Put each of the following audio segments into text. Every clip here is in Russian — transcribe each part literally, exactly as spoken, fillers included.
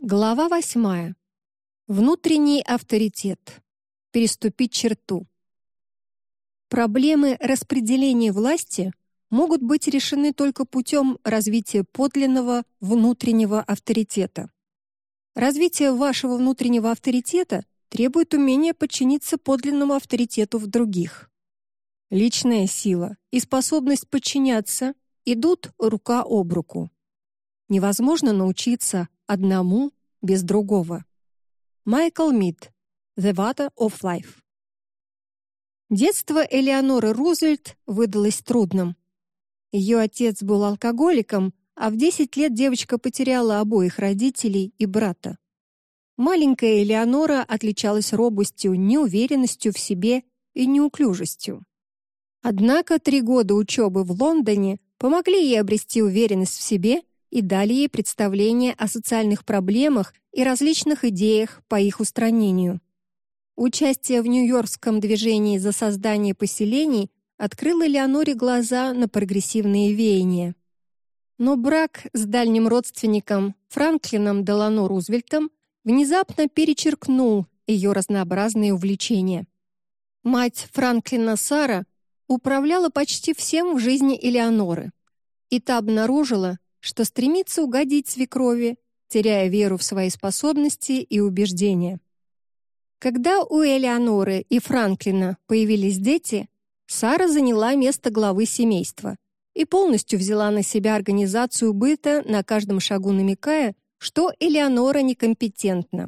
Глава восьмая. Внутренний авторитет. Переступить черту. Проблемы распределения власти могут быть решены только путем развития подлинного внутреннего авторитета. Развитие вашего внутреннего авторитета требует умения подчиниться подлинному авторитету в других. Личная сила и способность подчиняться идут рука об руку. Невозможно научиться одному без другого. Майкл Мид. The Water of Life. Детство Элеоноры Рузвельт выдалось трудным. Ее отец был алкоголиком, а в десять лет девочка потеряла обоих родителей и брата. Маленькая Элеонора отличалась робостью, неуверенностью в себе и неуклюжестью. Однако три года учебы в Лондоне помогли ей обрести уверенность в себе и дали ей представление о социальных проблемах и различных идеях по их устранению. Участие в Нью-Йоркском движении за создание поселений открыло Элеоноре глаза на прогрессивные веяния. Но брак с дальним родственником Франклином Делано Рузвельтом внезапно перечеркнул ее разнообразные увлечения. Мать Франклина Сара управляла почти всем в жизни Элеоноры, и та обнаружила, что стремится угодить свекрови, теряя веру в свои способности и убеждения. Когда у Элеоноры и Франклина появились дети, Сара заняла место главы семейства и полностью взяла на себя организацию быта, на каждом шагу намекая, что Элеонора некомпетентна.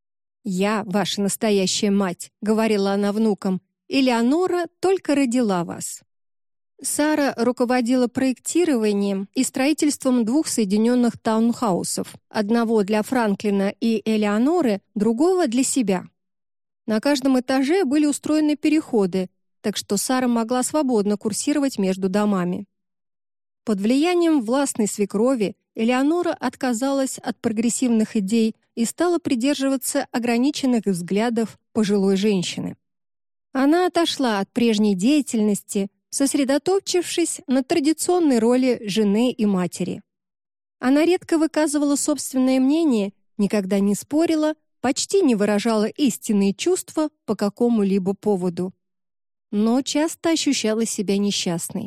«Я ваша настоящая мать», — говорила она внукам, «Элеонора только родила вас». Сара руководила проектированием и строительством двух соединенных таунхаусов, одного для Франклина и Элеоноры, другого для себя. На каждом этаже были устроены переходы, так что Сара могла свободно курсировать между домами. Под влиянием властной свекрови Элеонора отказалась от прогрессивных идей и стала придерживаться ограниченных взглядов пожилой женщины. Она отошла от прежней деятельности, сосредоточившись на традиционной роли жены и матери. Она редко выказывала собственное мнение, никогда не спорила, почти не выражала истинные чувства по какому-либо поводу, но часто ощущала себя несчастной.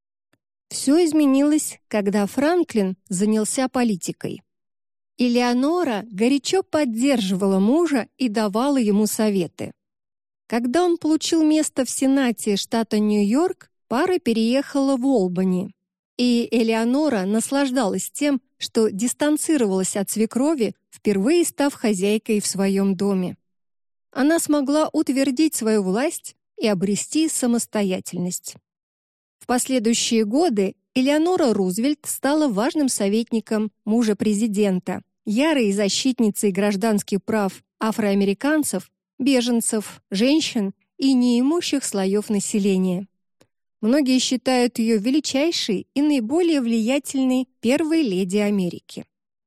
Все изменилось, когда Франклин занялся политикой. Элеонора горячо поддерживала мужа и давала ему советы. Когда он получил место в Сенате штата Нью-Йорк, пара переехала в Олбани, и Элеонора наслаждалась тем, что дистанцировалась от свекрови, впервые став хозяйкой в своем доме. Она смогла утвердить свою власть и обрести самостоятельность. В последующие годы Элеонора Рузвельт стала важным советником мужа президента, ярой защитницей гражданских прав афроамериканцев, беженцев, женщин и неимущих слоев населения. Многие считают ее величайшей и наиболее влиятельной первой леди Америки.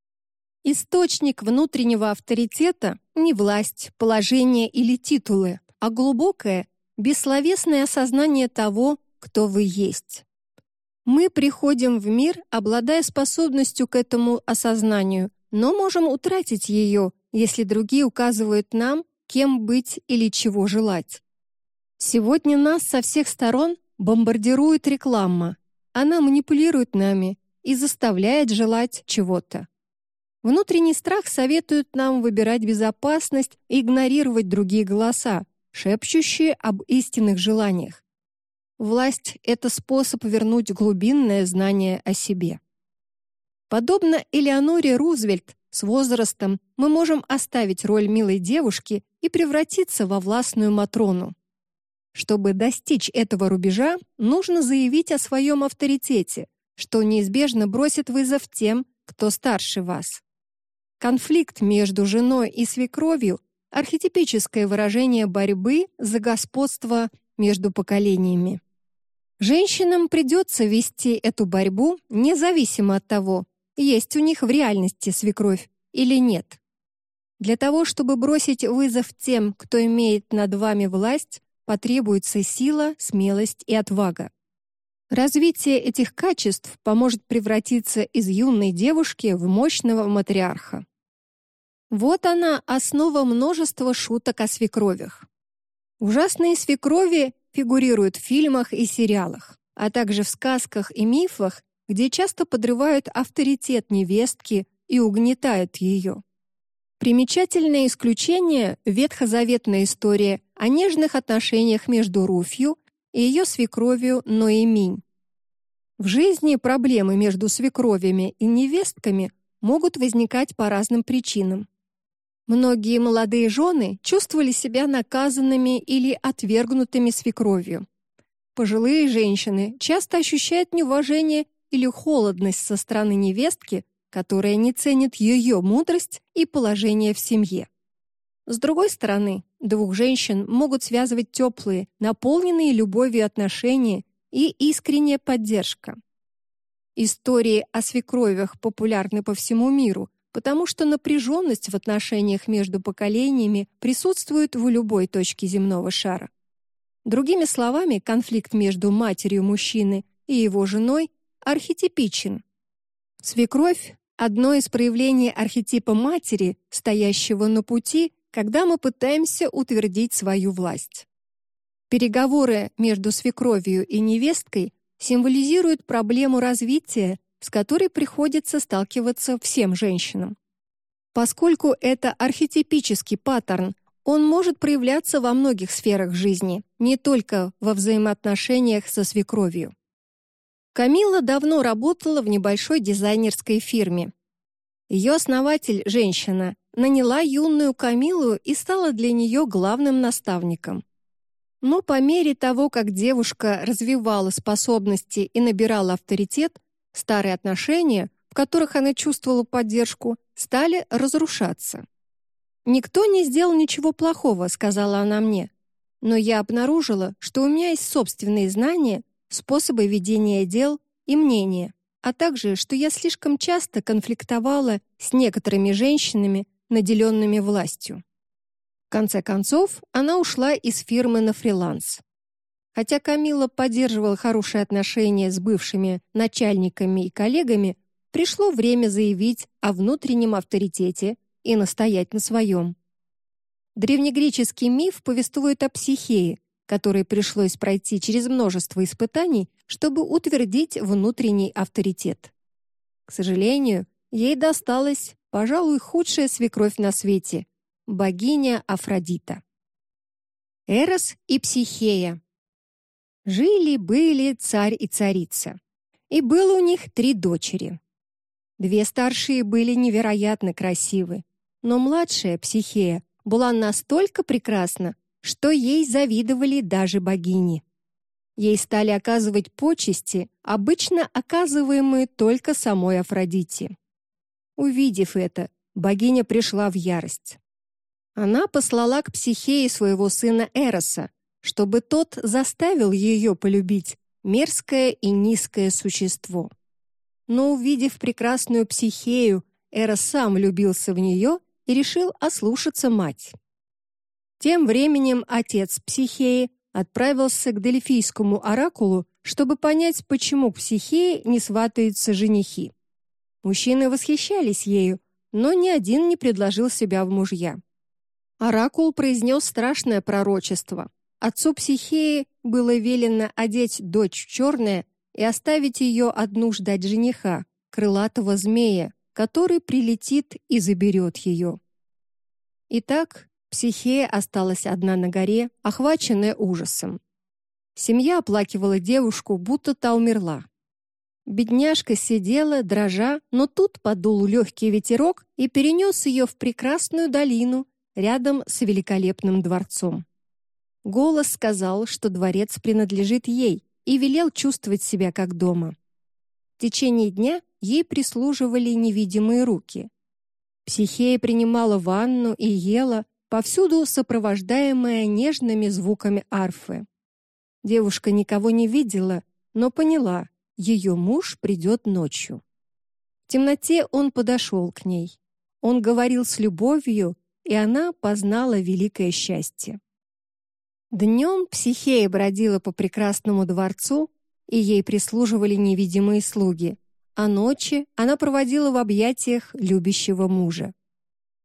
Источник внутреннего авторитета не власть, положение или титулы, а глубокое, бессловесное осознание того, кто вы есть. Мы приходим в мир, обладая способностью к этому осознанию, но можем утратить ее, если другие указывают нам, кем быть или чего желать. Сегодня нас со всех сторон бомбардирует реклама. Она манипулирует нами и заставляет желать чего-то. Внутренний страх советует нам выбирать безопасность и игнорировать другие голоса, шепчущие об истинных желаниях. Власть — это способ вернуть глубинное знание о себе. Подобно Элеоноре Рузвельт, с возрастом мы можем оставить роль милой девушки и превратиться во властную матрону. Чтобы достичь этого рубежа, нужно заявить о своем авторитете, что неизбежно бросит вызов тем, кто старше вас. Конфликт между женой и свекровью — архетипическое выражение борьбы за господство между поколениями. Женщинам придется вести эту борьбу независимо от того, есть у них в реальности свекровь или нет. Для того, чтобы бросить вызов тем, кто имеет над вами власть, потребуется сила, смелость и отвага. Развитие этих качеств поможет превратиться из юной девушки в мощного матриарха. Вот она, основа множества шуток о свекровях. Ужасные свекрови фигурируют в фильмах и сериалах, а также в сказках и мифах, где часто подрывают авторитет невестки и угнетают ее. Примечательное исключение — ветхозаветная история о нежных отношениях между Руфью и ее свекровью Ноэминь. В жизни проблемы между свекровями и невестками могут возникать по разным причинам. Многие молодые жены чувствовали себя наказанными или отвергнутыми свекровью. Пожилые женщины часто ощущают неуважение или холодность со стороны невестки, которая не ценит ее мудрость и положение в семье. С другой стороны, двух женщин могут связывать теплые, наполненные любовью отношения и искренняя поддержка. Истории о свекровях популярны по всему миру, потому что напряженность в отношениях между поколениями присутствует в любой точке земного шара. Другими словами, конфликт между матерью мужчины и его женой архетипичен. Свекровь — одно из проявлений архетипа матери, стоящего на пути, когда мы пытаемся утвердить свою власть. Переговоры между свекровью и невесткой символизируют проблему развития, с которой приходится сталкиваться всем женщинам. Поскольку это архетипический паттерн, он может проявляться во многих сферах жизни, не только во взаимоотношениях со свекровью. Камилла давно работала в небольшой дизайнерской фирме. Ее основатель, женщина, наняла юную Камиллу и стала для нее главным наставником. Но по мере того, как девушка развивала способности и набирала авторитет, старые отношения, в которых она чувствовала поддержку, стали разрушаться. «Никто не сделал ничего плохого», — сказала она мне. «Но я обнаружила, что у меня есть собственные знания, способы ведения дел и мнения, а также, что я слишком часто конфликтовала с некоторыми женщинами, наделенными властью». В конце концов, она ушла из фирмы на фриланс. Хотя Камилла поддерживала хорошие отношения с бывшими начальниками и коллегами, пришло время заявить о внутреннем авторитете и настоять на своем. Древнегреческий миф повествует о Психее, которой пришлось пройти через множество испытаний, чтобы утвердить внутренний авторитет. К сожалению, ей досталась, пожалуй, худшая свекровь на свете — богиня Афродита. Эрос и Психея. Жили-были царь и царица, и было у них три дочери. Две старшие были невероятно красивы, но младшая, Психея, была настолько прекрасна, что ей завидовали даже богини. Ей стали оказывать почести, обычно оказываемые только самой Афродите. Увидев это, богиня пришла в ярость. Она послала к Психее своего сына Эроса, чтобы тот заставил ее полюбить мерзкое и низкое существо. Но, увидев прекрасную Психею, Эрос сам влюбился в нее и решил ослушаться мать. Тем временем отец Психеи отправился к Дельфийскому оракулу, чтобы понять, почему к Психее не сватаются женихи. Мужчины восхищались ею, но ни один не предложил себя в мужья. Оракул произнес страшное пророчество. Отцу Психеи было велено одеть дочь в черное и оставить ее одну ждать жениха, крылатого змея, который прилетит и заберет ее. Итак, Психея осталась одна на горе, охваченная ужасом. Семья оплакивала девушку, будто та умерла. Бедняжка сидела, дрожа, но тут подул легкий ветерок и перенес ее в прекрасную долину рядом с великолепным дворцом. Голос сказал, что дворец принадлежит ей, и велел чувствовать себя как дома. В течение дня ей прислуживали невидимые руки. Психея принимала ванну и ела, повсюду сопровождаемая нежными звуками арфы. Девушка никого не видела, но поняла, ее муж придет ночью. В темноте он подошел к ней. Он говорил с любовью, и она познала великое счастье. Днем Психея бродила по прекрасному дворцу, и ей прислуживали невидимые слуги, а ночи она проводила в объятиях любящего мужа.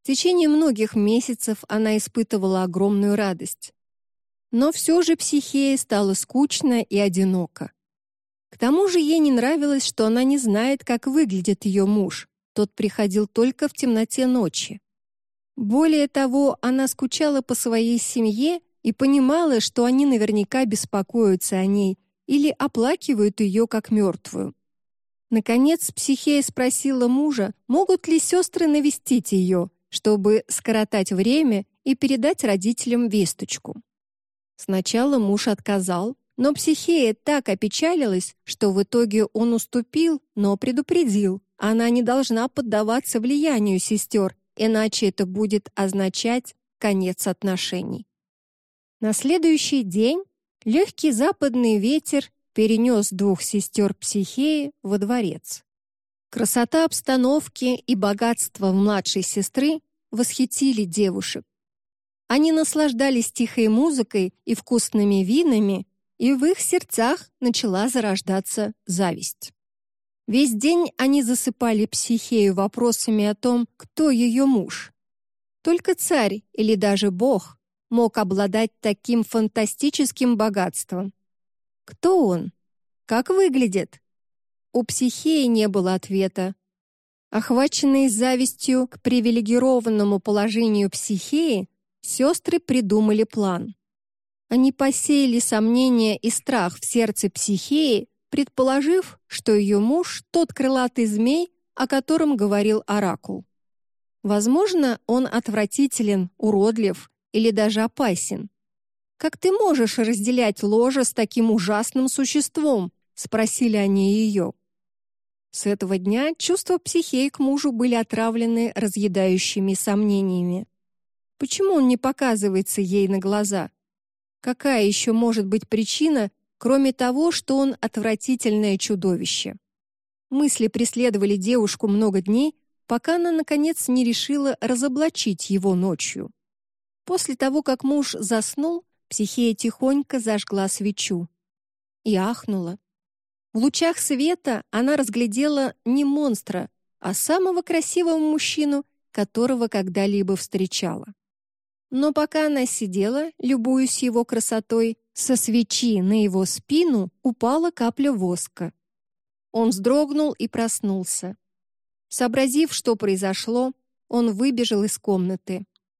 В течение многих месяцев она испытывала огромную радость. Но все же Психее стало скучно и одиноко. К тому же ей не нравилось, что она не знает, как выглядит ее муж. Тот приходил только в темноте ночи. Более того, она скучала по своей семье и понимала, что они наверняка беспокоятся о ней или оплакивают ее как мертвую. Наконец, Психея спросила мужа, могут ли сестры навестить ее, чтобы скоротать время и передать родителям весточку. Сначала муж отказал, но Психея так опечалилась, что в итоге он уступил, но предупредил, она не должна поддаваться влиянию сестер, иначе это будет означать конец отношений. На следующий день легкий западный ветер перенес двух сестер Психеи во дворец. Красота обстановки и богатство младшей сестры восхитили девушек. Они наслаждались тихой музыкой и вкусными винами, и в их сердцах начала зарождаться зависть. Весь день они засыпали Психею вопросами о том, кто ее муж. Только царь или даже бог мог обладать таким фантастическим богатством. Кто он? Как выглядит? У Психеи не было ответа. Охваченные завистью к привилегированному положению Психеи, сестры придумали план. Они посеяли сомнения и страх в сердце Психеи, предположив, что ее муж — тот крылатый змей, о котором говорил оракул. Возможно, он отвратителен, уродлив или даже опасен. «Как ты можешь разделять ложе с таким ужасным существом?» — спросили они ее. С этого дня чувства Психеи к мужу были отравлены разъедающими сомнениями. Почему он не показывается ей на глаза? Какая еще может быть причина, кроме того, что он отвратительное чудовище? Мысли преследовали девушку много дней, пока она, наконец, не решила разоблачить его ночью. После того, как муж заснул, Психея тихонько зажгла свечу и ахнула. В лучах света она разглядела не монстра, а самого красивого мужчину, которого когда-либо встречала. Но пока она сидела, любуясь его красотой, со свечи на его спину упала капля воска. Он вздрогнул и проснулся. Сообразив, что произошло, он выбежал из комнаты.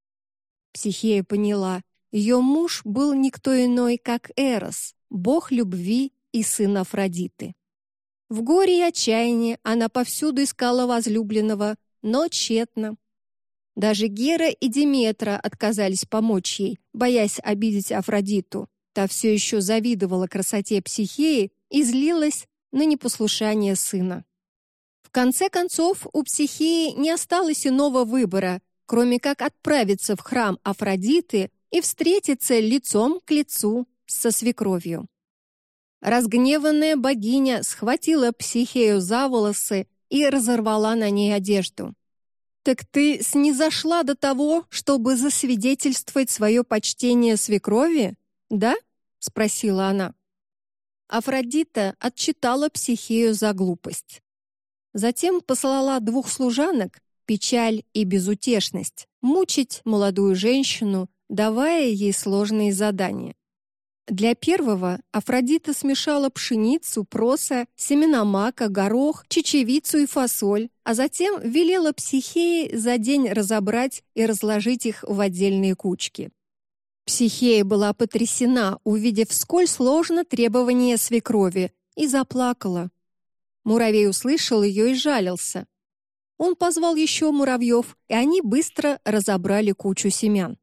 Психея поняла, ее муж был никто иной, как Эрос, бог любви и сын Афродиты. В горе и отчаянии она повсюду искала возлюбленного, но тщетно. Даже Гера и Диметра отказались помочь ей, боясь обидеть Афродиту. Та все еще завидовала красоте Психеи и злилась на непослушание сына. В конце концов, у Психеи не осталось иного выбора, кроме как отправиться в храм Афродиты и встретиться лицом к лицу со свекровью. Разгневанная богиня схватила Психею за волосы и разорвала на ней одежду. «Так ты снизошла до того, чтобы засвидетельствовать свое почтение свекрови, да?» — спросила она. Афродита отчитала Психею за глупость. Затем послала двух служанок, Печаль и Безутешность, мучить молодую женщину, давая ей сложные задания. Для первого Афродита смешала пшеницу, проса, семена мака, горох, чечевицу и фасоль, а затем велела Психее за день разобрать и разложить их в отдельные кучки. Психея была потрясена, увидев, сколь сложно требование свекрови, и заплакала. Муравей услышал ее и жалился. Он позвал еще муравьев, и они быстро разобрали кучу семян.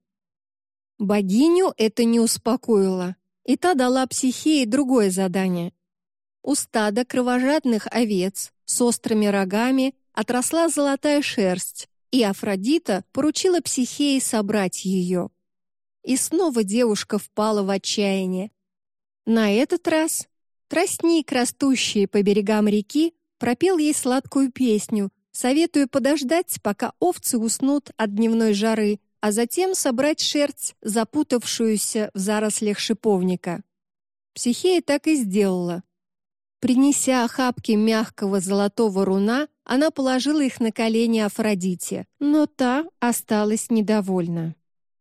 Богиню это не успокоило, и та дала Психее другое задание. У стада кровожадных овец с острыми рогами отросла золотая шерсть, и Афродита поручила Психее собрать ее. И снова девушка впала в отчаяние. На этот раз тростник, растущий по берегам реки, пропел ей сладкую песню, советуя подождать, пока овцы уснут от дневной жары, а затем собрать шерсть, запутавшуюся в зарослях шиповника. Психея так и сделала. Принеся охапки мягкого золотого руна, она положила их на колени Афродите, но та осталась недовольна.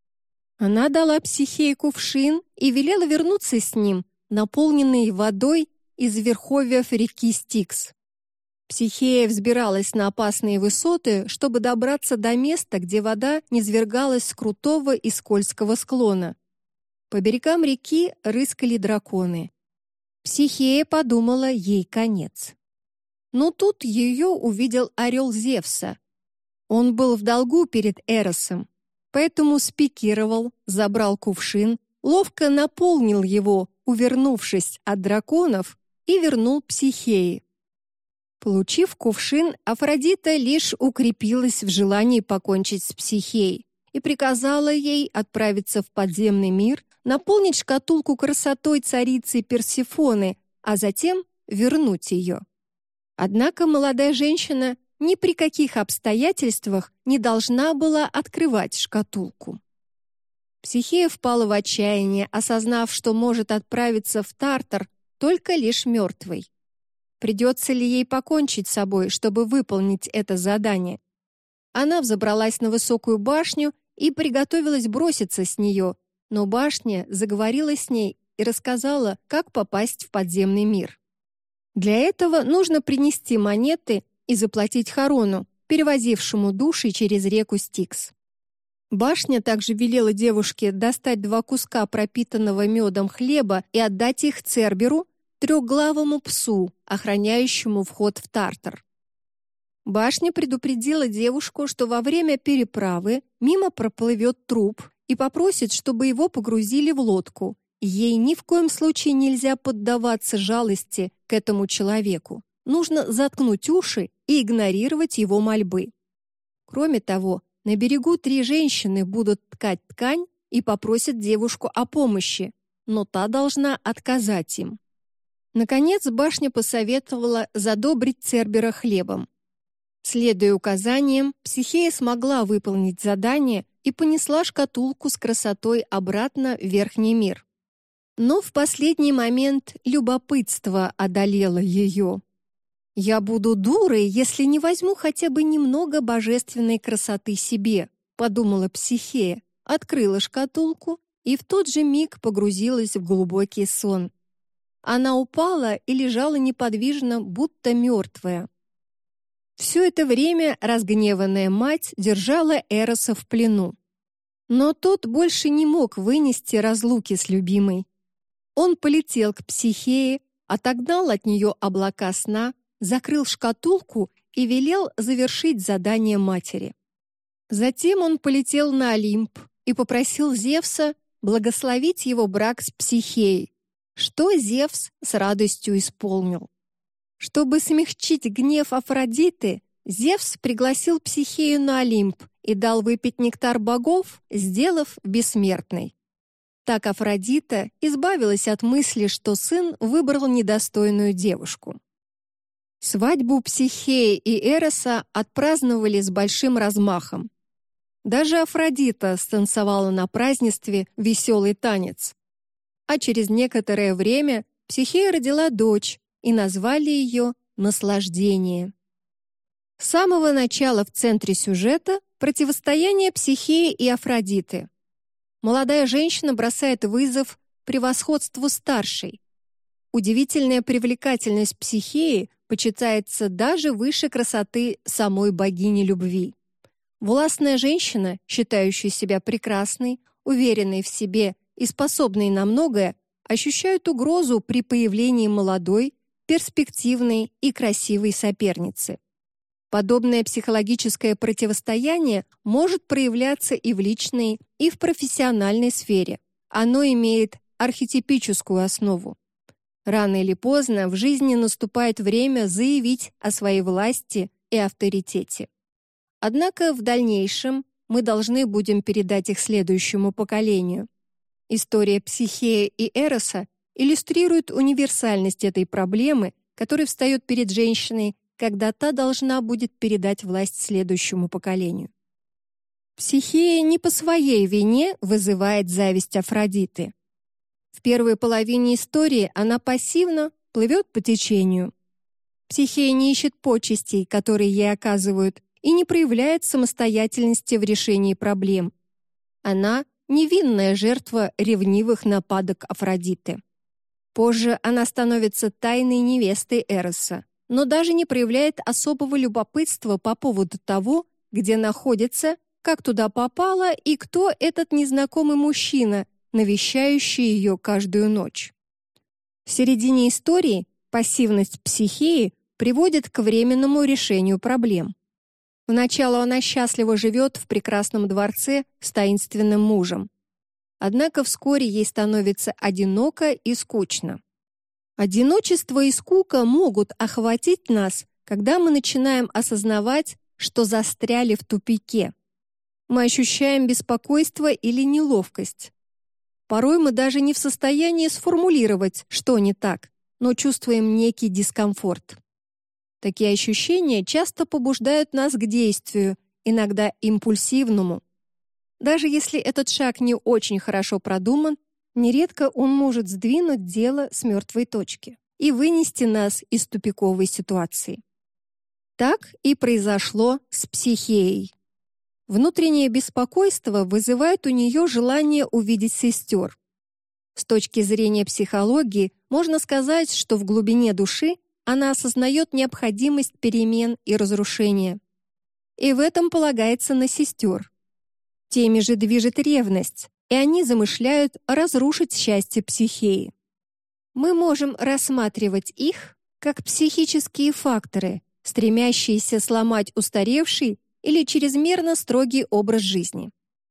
Она дала Психее кувшин и велела вернуться с ним, наполненный водой из верховьев реки Стикс. Психея взбиралась на опасные высоты, чтобы добраться до места, где вода низвергалась с крутого и скользкого склона. По берегам реки рыскали драконы. Психея подумала, ей конец. Но тут ее увидел орел Зевса. Он был в долгу перед Эросом, поэтому спикировал, забрал кувшин, ловко наполнил его, увернувшись от драконов, и вернул Психее. Получив кувшин, Афродита лишь укрепилась в желании покончить с Психеей и приказала ей отправиться в подземный мир, наполнить шкатулку красотой царицы Персефоны, а затем вернуть ее. Однако молодая женщина ни при каких обстоятельствах не должна была открывать шкатулку. Психея впала в отчаяние, осознав, что может отправиться в Тартар только лишь мертвой. Придется ли ей покончить с собой, чтобы выполнить это задание? Она взобралась на высокую башню и приготовилась броситься с нее, но башня заговорила с ней и рассказала, как попасть в подземный мир. Для этого нужно принести монеты и заплатить Харону, перевозившему души через реку Стикс. Башня также велела девушке достать два куска пропитанного медом хлеба и отдать их Церберу, трехглавому псу, охраняющему вход в Тартар. Башня предупредила девушку, что во время переправы мимо проплывет труп и попросит, чтобы его погрузили в лодку. Ей ни в коем случае нельзя поддаваться жалости к этому человеку. Нужно заткнуть уши и игнорировать его мольбы. Кроме того, на берегу три женщины будут ткать ткань и попросят девушку о помощи, но та должна отказать им. Наконец, башня посоветовала задобрить Цербера хлебом. Следуя указаниям, Психея смогла выполнить задание и понесла шкатулку с красотой обратно в верхний мир. Но в последний момент любопытство одолело ее. «Я буду дурой, если не возьму хотя бы немного божественной красоты себе», подумала Психея, открыла шкатулку и в тот же миг погрузилась в глубокий сон. Она упала и лежала неподвижно, будто мертвая. Все это время разгневанная мать держала Эроса в плену. Но тот больше не мог вынести разлуки с любимой. Он полетел к Психее, отогнал от нее облака сна, закрыл шкатулку и велел завершить задание матери. Затем он полетел на Олимп и попросил Зевса благословить его брак с Психеей, что Зевс с радостью исполнил. Чтобы смягчить гнев Афродиты, Зевс пригласил Психею на Олимп и дал выпить нектар богов, сделав бессмертной. Так Афродита избавилась от мысли, что сын выбрал недостойную девушку. Свадьбу Психеи и Эроса отпраздновали с большим размахом. Даже Афродита станцевала на празднестве веселый танец. А через некоторое время Психея родила дочь, и назвали ее «Наслаждение». С самого начала в центре сюжета противостояние Психеи и Афродиты. Молодая женщина бросает вызов превосходству старшей. Удивительная привлекательность Психеи почитается даже выше красоты самой богини любви. Властная женщина, считающая себя прекрасной, уверенной в себе и способной на многое, ощущает угрозу при появлении молодой, перспективной и красивой соперницы. Подобное психологическое противостояние может проявляться и в личной, и в профессиональной сфере. Оно имеет архетипическую основу. Рано или поздно в жизни наступает время заявить о своей власти и авторитете. Однако в дальнейшем мы должны будем передать их следующему поколению. История Психеи и Эроса иллюстрирует универсальность этой проблемы, которая встает перед женщиной, когда та должна будет передать власть следующему поколению. Психея не по своей вине вызывает зависть Афродиты. В первой половине истории она пассивно плывет по течению. Психея не ищет почестей, которые ей оказывают, и не проявляет самостоятельности в решении проблем. Она — невинная жертва ревнивых нападок Афродиты. Позже она становится тайной невестой Эроса, но даже не проявляет особого любопытства по поводу того, где находится, как туда попала и кто этот незнакомый мужчина, навещающий ее каждую ночь. В середине истории пассивность Психеи приводит к временному решению проблем. Поначалу она счастливо живет в прекрасном дворце с таинственным мужем. Однако вскоре ей становится одиноко и скучно. Одиночество и скука могут охватить нас, когда мы начинаем осознавать, что застряли в тупике. Мы ощущаем беспокойство или неловкость. Порой мы даже не в состоянии сформулировать, что не так, но чувствуем некий дискомфорт. Такие ощущения часто побуждают нас к действию, иногда импульсивному. Даже если этот шаг не очень хорошо продуман, нередко он может сдвинуть дело с мертвой точки и вынести нас из тупиковой ситуации. Так и произошло с Психеей. Внутреннее беспокойство вызывает у нее желание увидеть сестер. С точки зрения психологии можно сказать, что в глубине души она осознает необходимость перемен и разрушения. И в этом полагается на сестер. Теми же движет ревность, и они замышляют разрушить счастье Психеи. Мы можем рассматривать их как психические факторы, стремящиеся сломать устаревший или чрезмерно строгий образ жизни.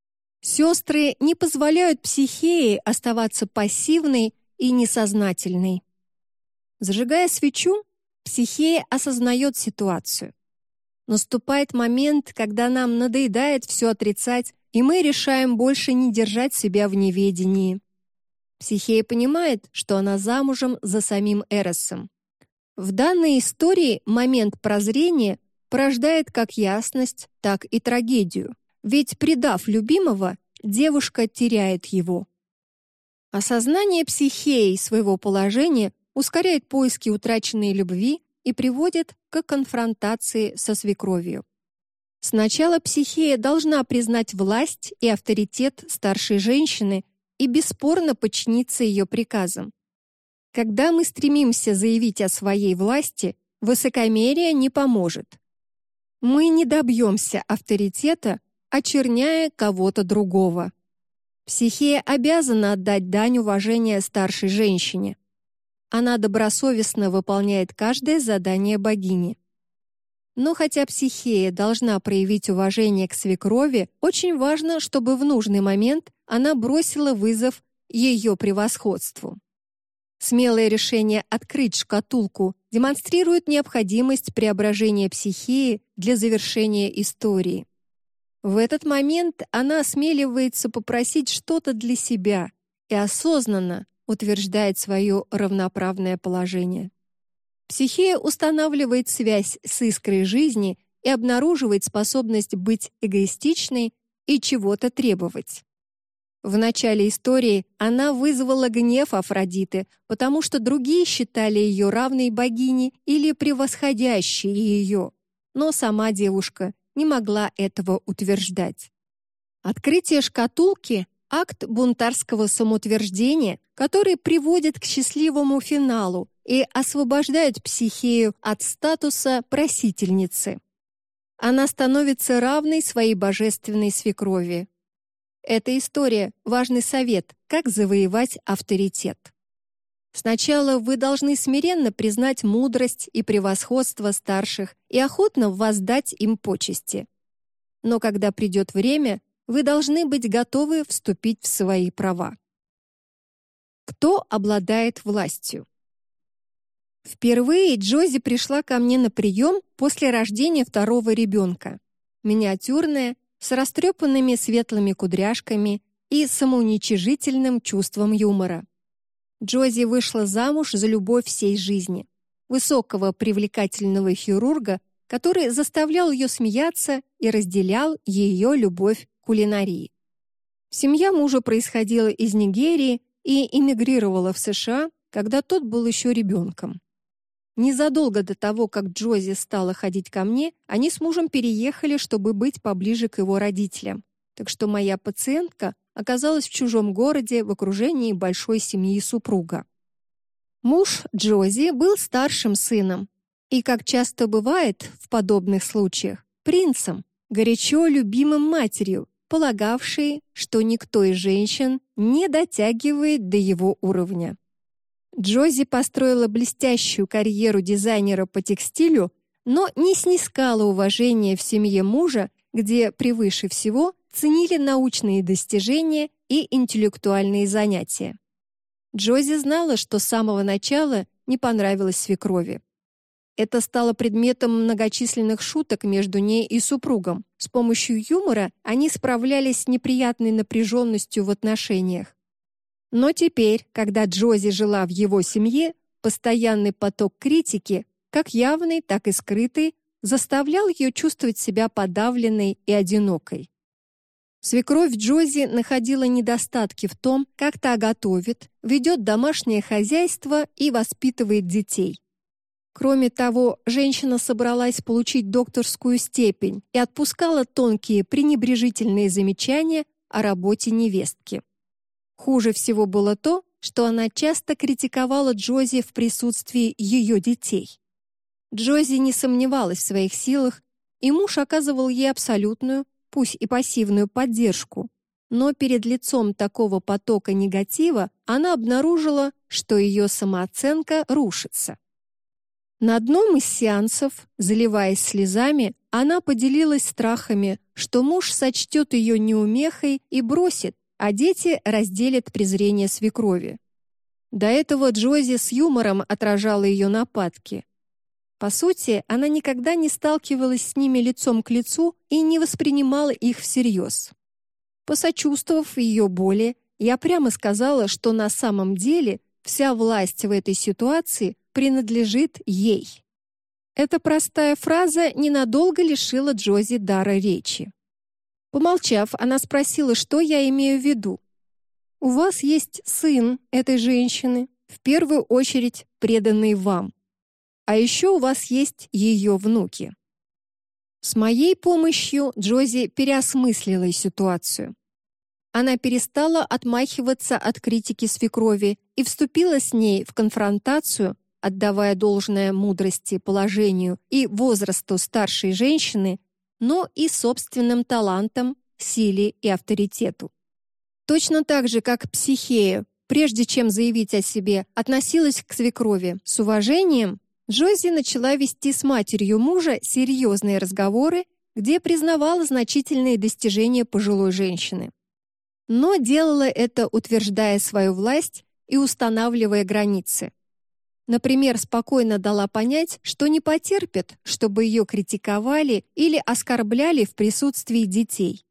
Сестры не позволяют Психее оставаться пассивной и несознательной. Зажигая свечу, Психея осознает ситуацию. Наступает момент, когда нам надоедает все отрицать, и мы решаем больше не держать себя в неведении. Психея понимает, что она замужем за самим Эросом. В данной истории момент прозрения порождает как ясность, так и трагедию. Ведь, предав любимого, девушка теряет его. Осознание Психеи своего положения ускоряет поиски утраченной любви и приводит к конфронтации со свекровью. Сначала Психея должна признать власть и авторитет старшей женщины и бесспорно подчиниться ее приказам. Когда мы стремимся заявить о своей власти, высокомерие не поможет. Мы не добьемся авторитета, очерняя кого-то другого. Психея обязана отдать дань уважения старшей женщине. Она добросовестно выполняет каждое задание богини. Но хотя Психея должна проявить уважение к свекрови, очень важно, чтобы в нужный момент она бросила вызов ее превосходству. Смелое решение открыть шкатулку демонстрирует необходимость преображения Психеи для завершения истории. В этот момент она осмеливается попросить что-то для себя и осознанно утверждает свое равноправное положение. Психея устанавливает связь с искрой жизни и обнаруживает способность быть эгоистичной и чего-то требовать. В начале истории она вызвала гнев Афродиты, потому что другие считали ее равной богине или превосходящей ее, но сама девушка не могла этого утверждать. Открытие шкатулки — акт бунтарского самоутверждения, который приводит к счастливому финалу и освобождает Психею от статуса просительницы. Она становится равной своей божественной свекрови. Эта история — важный совет, как завоевать авторитет. Сначала вы должны смиренно признать мудрость и превосходство старших и охотно воздать им почести. Но когда придет время, вы должны быть готовы вступить в свои права. Кто обладает властью? Впервые Джози пришла ко мне на прием после рождения второго ребенка. Миниатюрная, с растрепанными светлыми кудряшками и самоуничижительным чувством юмора. Джози вышла замуж за любовь всей жизни, высокого привлекательного хирурга, который заставлял ее смеяться и разделял ее любовь к кулинарии. Семья мужа происходила из Нигерии и эмигрировала в США, когда тот был еще ребенком. Незадолго до того, как Джози стала ходить ко мне, они с мужем переехали, чтобы быть поближе к его родителям. Так что моя пациентка оказалась в чужом городе в окружении большой семьи супруга. Муж Джози был старшим сыном и, как часто бывает в подобных случаях, принцем, горячо любимым матерью, полагавшей, что никто из женщин не дотягивает до его уровня. Джози построила блестящую карьеру дизайнера по текстилю, но не снискала уважения в семье мужа, где превыше всего ценили научные достижения и интеллектуальные занятия. Джози знала, что с самого начала не понравилось свекрови. Это стало предметом многочисленных шуток между ней и супругом. С помощью юмора они справлялись с неприятной напряженностью в отношениях. Но теперь, когда Джози жила в его семье, постоянный поток критики, как явный, так и скрытый, заставлял ее чувствовать себя подавленной и одинокой. Свекровь Джози находила недостатки в том, как та готовит, ведет домашнее хозяйство и воспитывает детей. Кроме того, женщина собралась получить докторскую степень и отпускала тонкие пренебрежительные замечания о работе невестки. Хуже всего было то, что она часто критиковала Джози в присутствии ее детей. Джози не сомневалась в своих силах, и муж оказывал ей абсолютную, пусть и пассивную поддержку, но перед лицом такого потока негатива она обнаружила, что ее самооценка рушится. На одном из сеансов, заливаясь слезами, она поделилась страхами, что муж сочтет ее неумехой и бросит, а дети разделят презрение свекрови. До этого Джози с юмором отражала ее нападки. По сути, она никогда не сталкивалась с ними лицом к лицу и не воспринимала их всерьез. Посочувствовав ее боли, я прямо сказала, что на самом деле вся власть в этой ситуации принадлежит ей. Эта простая фраза ненадолго лишила Джози дара речи. Помолчав, она спросила, что я имею в виду. «У вас есть сын этой женщины, в первую очередь преданный вам. А еще у вас есть ее внуки». С моей помощью Джози переосмыслила ситуацию. Она перестала отмахиваться от критики свекрови и вступила с ней в конфронтацию, отдавая должное мудрости, положению и возрасту старшей женщины, но и собственным талантам, силе и авторитету. Точно так же, как Психея, прежде чем заявить о себе, относилась к свекрови с уважением, Джози начала вести с матерью мужа серьезные разговоры, где признавала значительные достижения пожилой женщины. Но делала это, утверждая свою власть и устанавливая границы. Например, спокойно дала понять, что не потерпит, чтобы ее критиковали или оскорбляли в присутствии детей.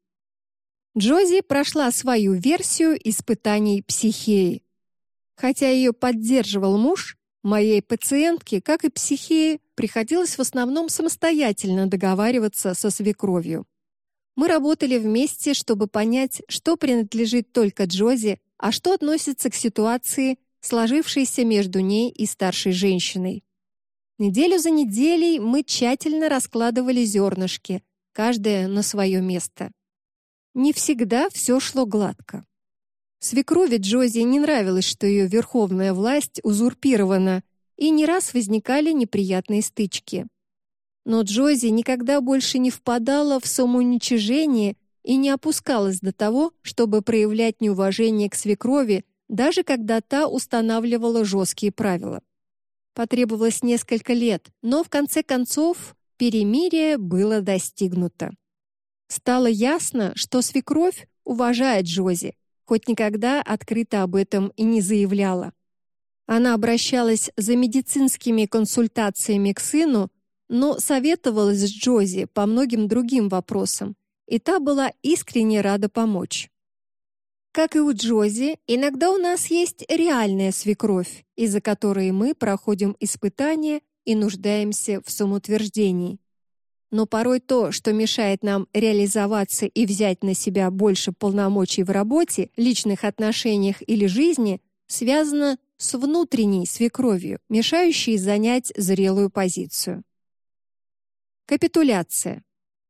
Джози прошла свою версию испытаний Психеи. Хотя ее поддерживал муж, моей пациентке, как и Психее, приходилось в основном самостоятельно договариваться со свекровью. Мы работали вместе, чтобы понять, что принадлежит только Джози, а что относится к ситуации, сложившейся между ней и старшей женщиной. Неделю за неделей мы тщательно раскладывали зернышки, каждое на свое место. Не всегда все шло гладко. Свекрови Джози не нравилось, что ее верховная власть узурпирована, и не раз возникали неприятные стычки. Но Джози никогда больше не впадала в самоуничижение и не опускалась до того, чтобы проявлять неуважение к свекрови, даже когда та устанавливала жесткие правила. Потребовалось несколько лет, но в конце концов перемирие было достигнуто. Стало ясно, что свекровь уважает Джози, хоть никогда открыто об этом и не заявляла. Она обращалась за медицинскими консультациями к сыну, но советовалась с Джози по многим другим вопросам, и та была искренне рада помочь. Как и у Джози, иногда у нас есть реальная свекровь, из-за которой мы проходим испытания и нуждаемся в самоутверждении. Но порой то, что мешает нам реализоваться и взять на себя больше полномочий в работе, личных отношениях или жизни, связано с внутренней свекровью, мешающей занять зрелую позицию. Капитуляция.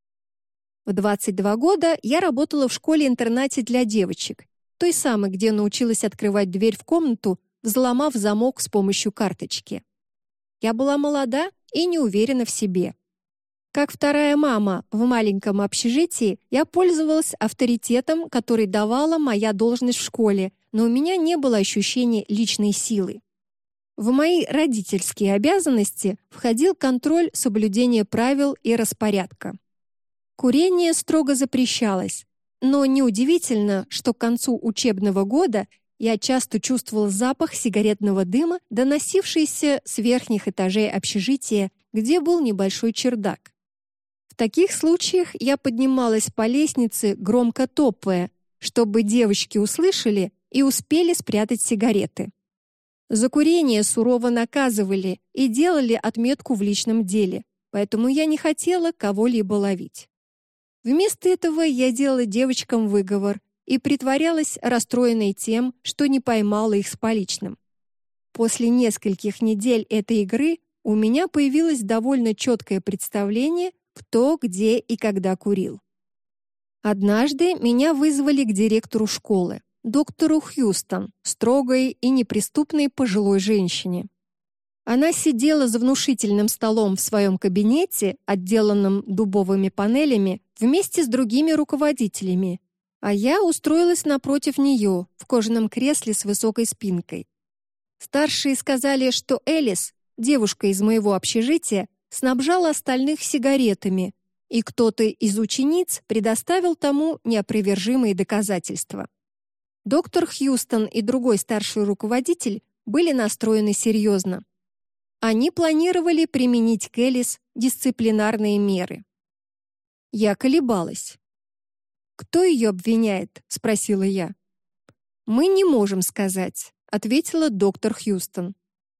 В двадцать два года я работала в школе-интернате для девочек, той самой, где научилась открывать дверь в комнату, взломав замок с помощью карточки. Я была молода и не уверена в себе. Как вторая мама в маленьком общежитии, я пользовалась авторитетом, который давала моя должность в школе, но у меня не было ощущения личной силы. В мои родительские обязанности входил контроль соблюдения правил и распорядка. Курение строго запрещалось, но неудивительно, что к концу учебного года я часто чувствовал запах сигаретного дыма, доносившийся с верхних этажей общежития, где был небольшой чердак. В таких случаях я поднималась по лестнице, громко топая, чтобы девочки услышали и успели спрятать сигареты. За курение сурово наказывали и делали отметку в личном деле, поэтому я не хотела кого-либо ловить. Вместо этого я делала девочкам выговор и притворялась расстроенной тем, что не поймала их с поличным. После нескольких недель этой игры у меня появилось довольно четкое представление, кто, где и когда курил. Однажды меня вызвали к директору школы, доктору Хьюстон, строгой и неприступной пожилой женщине. Она сидела за внушительным столом в своем кабинете, отделанном дубовыми панелями, вместе с другими руководителями, а я устроилась напротив нее в кожаном кресле с высокой спинкой. Старшие сказали, что Элис, девушка из моего общежития, снабжала остальных сигаретами, и кто-то из учениц предоставил тому неопровержимые доказательства. Доктор Хьюстон и другой старший руководитель были настроены серьезно. Они планировали применить к Элис дисциплинарные меры. Я колебалась. «Кто ее обвиняет?» — спросила я. «Мы не можем сказать», — ответила доктор Хьюстон.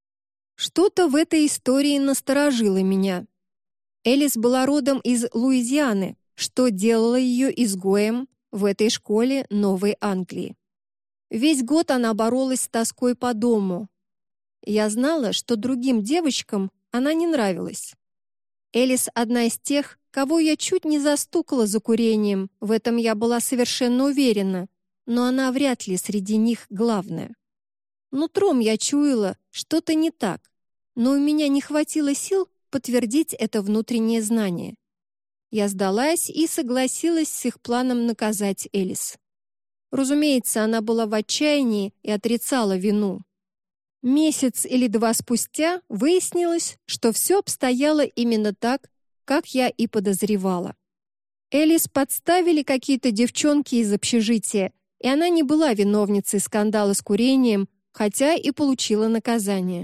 Что-то в этой истории насторожило меня. Элис была родом из Луизианы, что делало ее изгоем в этой школе Новой Англии. Весь год она боролась с тоской по дому. Я знала, что другим девочкам она не нравилась. Элис одна из тех, кого я чуть не застукала за курением, в этом я была совершенно уверена, но она вряд ли среди них главная. Нутром я чуяла, что-то не так, но у меня не хватило сил подтвердить это внутреннее знание. Я сдалась и согласилась с их планом наказать Элис. Разумеется, она была в отчаянии и отрицала вину. Месяц или два спустя выяснилось, что все обстояло именно так, как я и подозревала. Элис подставили какие-то девчонки из общежития, и она не была виновницей скандала с курением, хотя и получила наказание.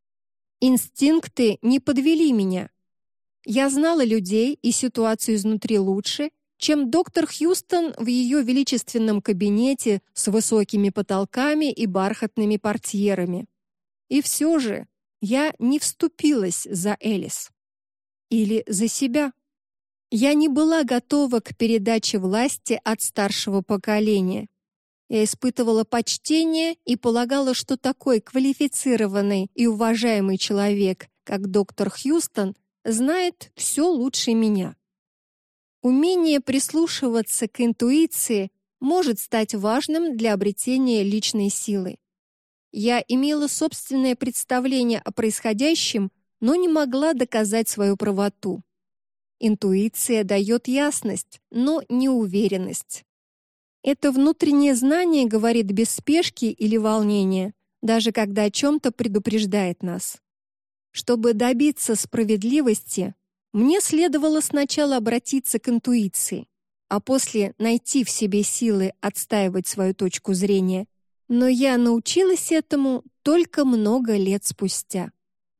Инстинкты не подвели меня. Я знала людей и ситуацию изнутри лучше, чем доктор Хьюстон в ее величественном кабинете с высокими потолками и бархатными портьерами. И все же я не вступилась за Элис. Или за себя. Я не была готова к передаче власти от старшего поколения. Я испытывала почтение и полагала, что такой квалифицированный и уважаемый человек, как доктор Хьюстон, знает все лучше меня. Умение прислушиваться к интуиции может стать важным для обретения личной силы. Я имела собственное представление о происходящем, но не могла доказать свою правоту. Интуиция дает ясность, но не уверенность. Это внутреннее знание говорит без спешки или волнения, даже когда о чем-то предупреждает нас. Чтобы добиться справедливости, мне следовало сначала обратиться к интуиции, а после найти в себе силы отстаивать свою точку зрения. Но я научилась этому только много лет спустя.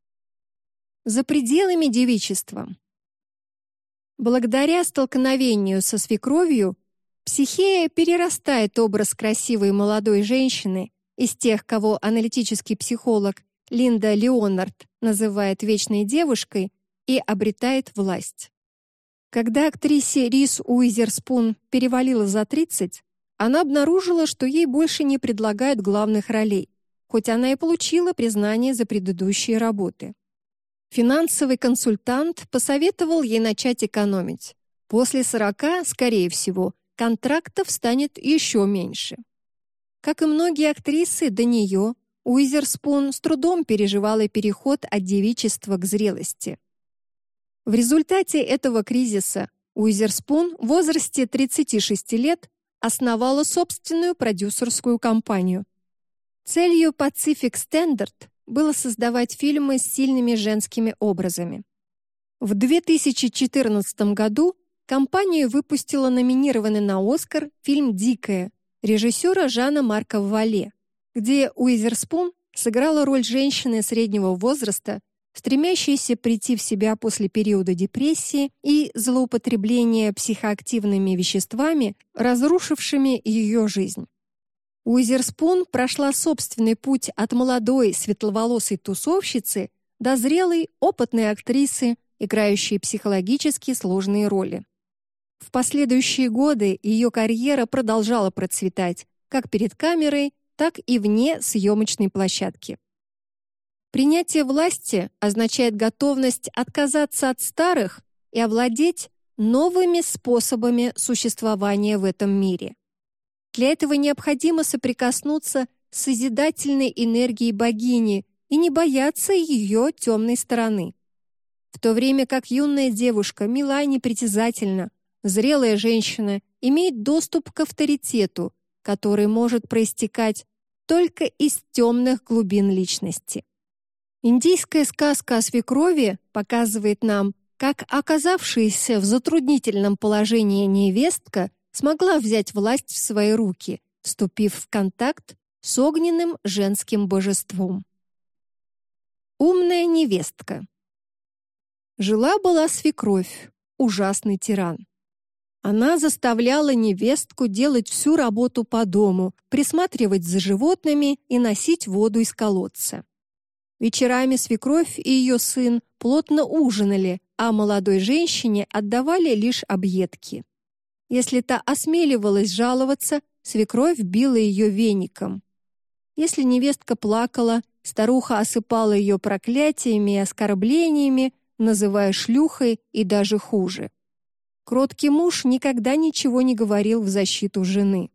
За пределами девичества. Благодаря столкновению со свекровью психея перерастает образ красивой молодой женщины из тех, кого аналитический психолог Линда Леонард называет вечной девушкой, и обретает власть. Когда актрисе Риз Уизерспун перевалило за тридцать, она обнаружила, что ей больше не предлагают главных ролей. хоть она и получила признание за предыдущие работы. Финансовый консультант посоветовал ей начать экономить. После сорока, скорее всего, контрактов станет еще меньше. Как и многие актрисы до нее, Уизерспун с трудом переживала переход от девичества к зрелости. В результате этого кризиса Уизерспун в возрасте тридцати шести лет основала собственную продюсерскую компанию. Целью Pacific Standard было создавать фильмы с сильными женскими образами. В две тысячи четырнадцатом году компания выпустила номинированный на Оскар фильм «Дикая» режиссера Жана Марка Валле, где Уизерспун сыграла роль женщины среднего возраста, стремящейся прийти в себя после периода депрессии и злоупотребления психоактивными веществами, разрушившими ее жизнь. Уизерспун прошла собственный путь от молодой светловолосой тусовщицы до зрелой, опытной актрисы, играющей психологически сложные роли. В последующие годы ее карьера продолжала процветать как перед камерой, так и вне съемочной площадки. Принятие власти означает готовность отказаться от старых и овладеть новыми способами существования в этом мире. Для этого необходимо соприкоснуться с созидательной энергией богини и не бояться ее темной стороны. В то время как юная девушка мила и непритязательна, зрелая женщина имеет доступ к авторитету, который может проистекать только из темных глубин личности. Индийская сказка о свекрови показывает нам, как оказавшаяся в затруднительном положении невестка смогла взять власть в свои руки, вступив в контакт с огненным женским божеством. Умная невестка. Жила-была свекровь, ужасный тиран. Она заставляла невестку делать всю работу по дому, присматривать за животными и носить воду из колодца. Вечерами свекровь и ее сын плотно ужинали, а молодой женщине отдавали лишь объедки. Если та осмеливалась жаловаться, свекровь била ее веником. Если невестка плакала, старуха осыпала ее проклятиями и оскорблениями, называя шлюхой и даже хуже. Кроткий муж никогда ничего не говорил в защиту жены.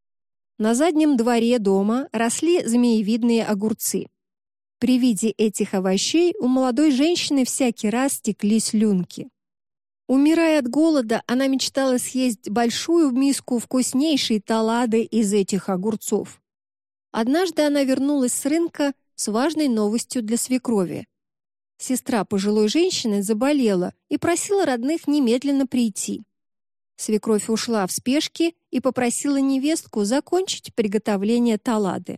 На заднем дворе дома росли змеевидные огурцы. При виде этих овощей у молодой женщины всякий раз текли слюнки. Умирая от голода, она мечтала съесть большую миску вкуснейшей талады из этих огурцов. Однажды она вернулась с рынка с важной новостью для свекрови. Сестра пожилой женщины заболела и просила родных немедленно прийти. Свекровь ушла в спешке и попросила невестку закончить приготовление талады.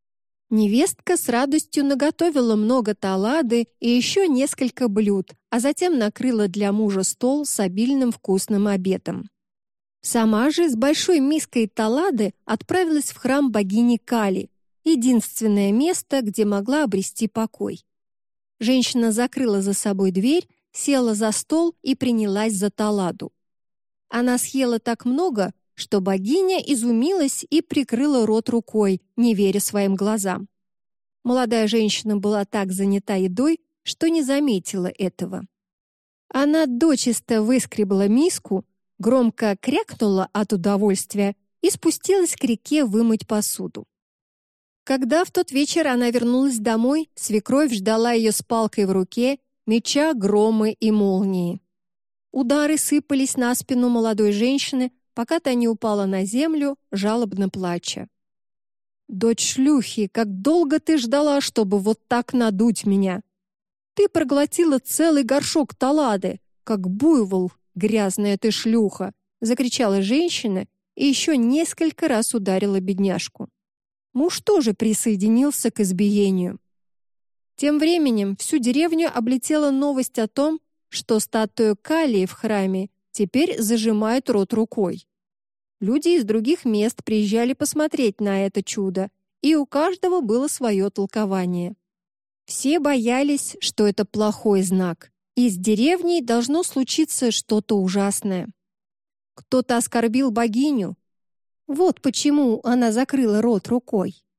Невестка с радостью наготовила много талады и еще несколько блюд, а затем накрыла для мужа стол с обильным вкусным обедом. Сама же с большой миской талады отправилась в храм богини Кали, единственное место, где могла обрести покой. Женщина закрыла за собой дверь, села за стол и принялась за таладу. Она съела так много, что богиня изумилась и прикрыла рот рукой, не веря своим глазам. Молодая женщина была так занята едой, что не заметила этого. Она дочисто выскребла миску, громко крякнула от удовольствия и спустилась к реке вымыть посуду. Когда в тот вечер она вернулась домой, свекровь ждала ее с палкой в руке, меча громы и молнии. Удары сыпались на спину молодой женщины, пока та не упала на землю, жалобно плача. «Дочь шлюхи, как долго ты ждала, чтобы вот так надуть меня? Ты проглотила целый горшок талады, как буйвол, грязная ты шлюха!» — закричала женщина и еще несколько раз ударила бедняжку. Муж тоже присоединился к избиению. Тем временем всю деревню облетела новость о том, что статую Кали в храме теперь зажимают рот рукой. Люди из других мест приезжали посмотреть на это чудо, и у каждого было свое толкование. Все боялись, что это плохой знак, и с деревней должно случиться что-то ужасное. Кто-то оскорбил богиню. Вот почему она закрыла рот рукой.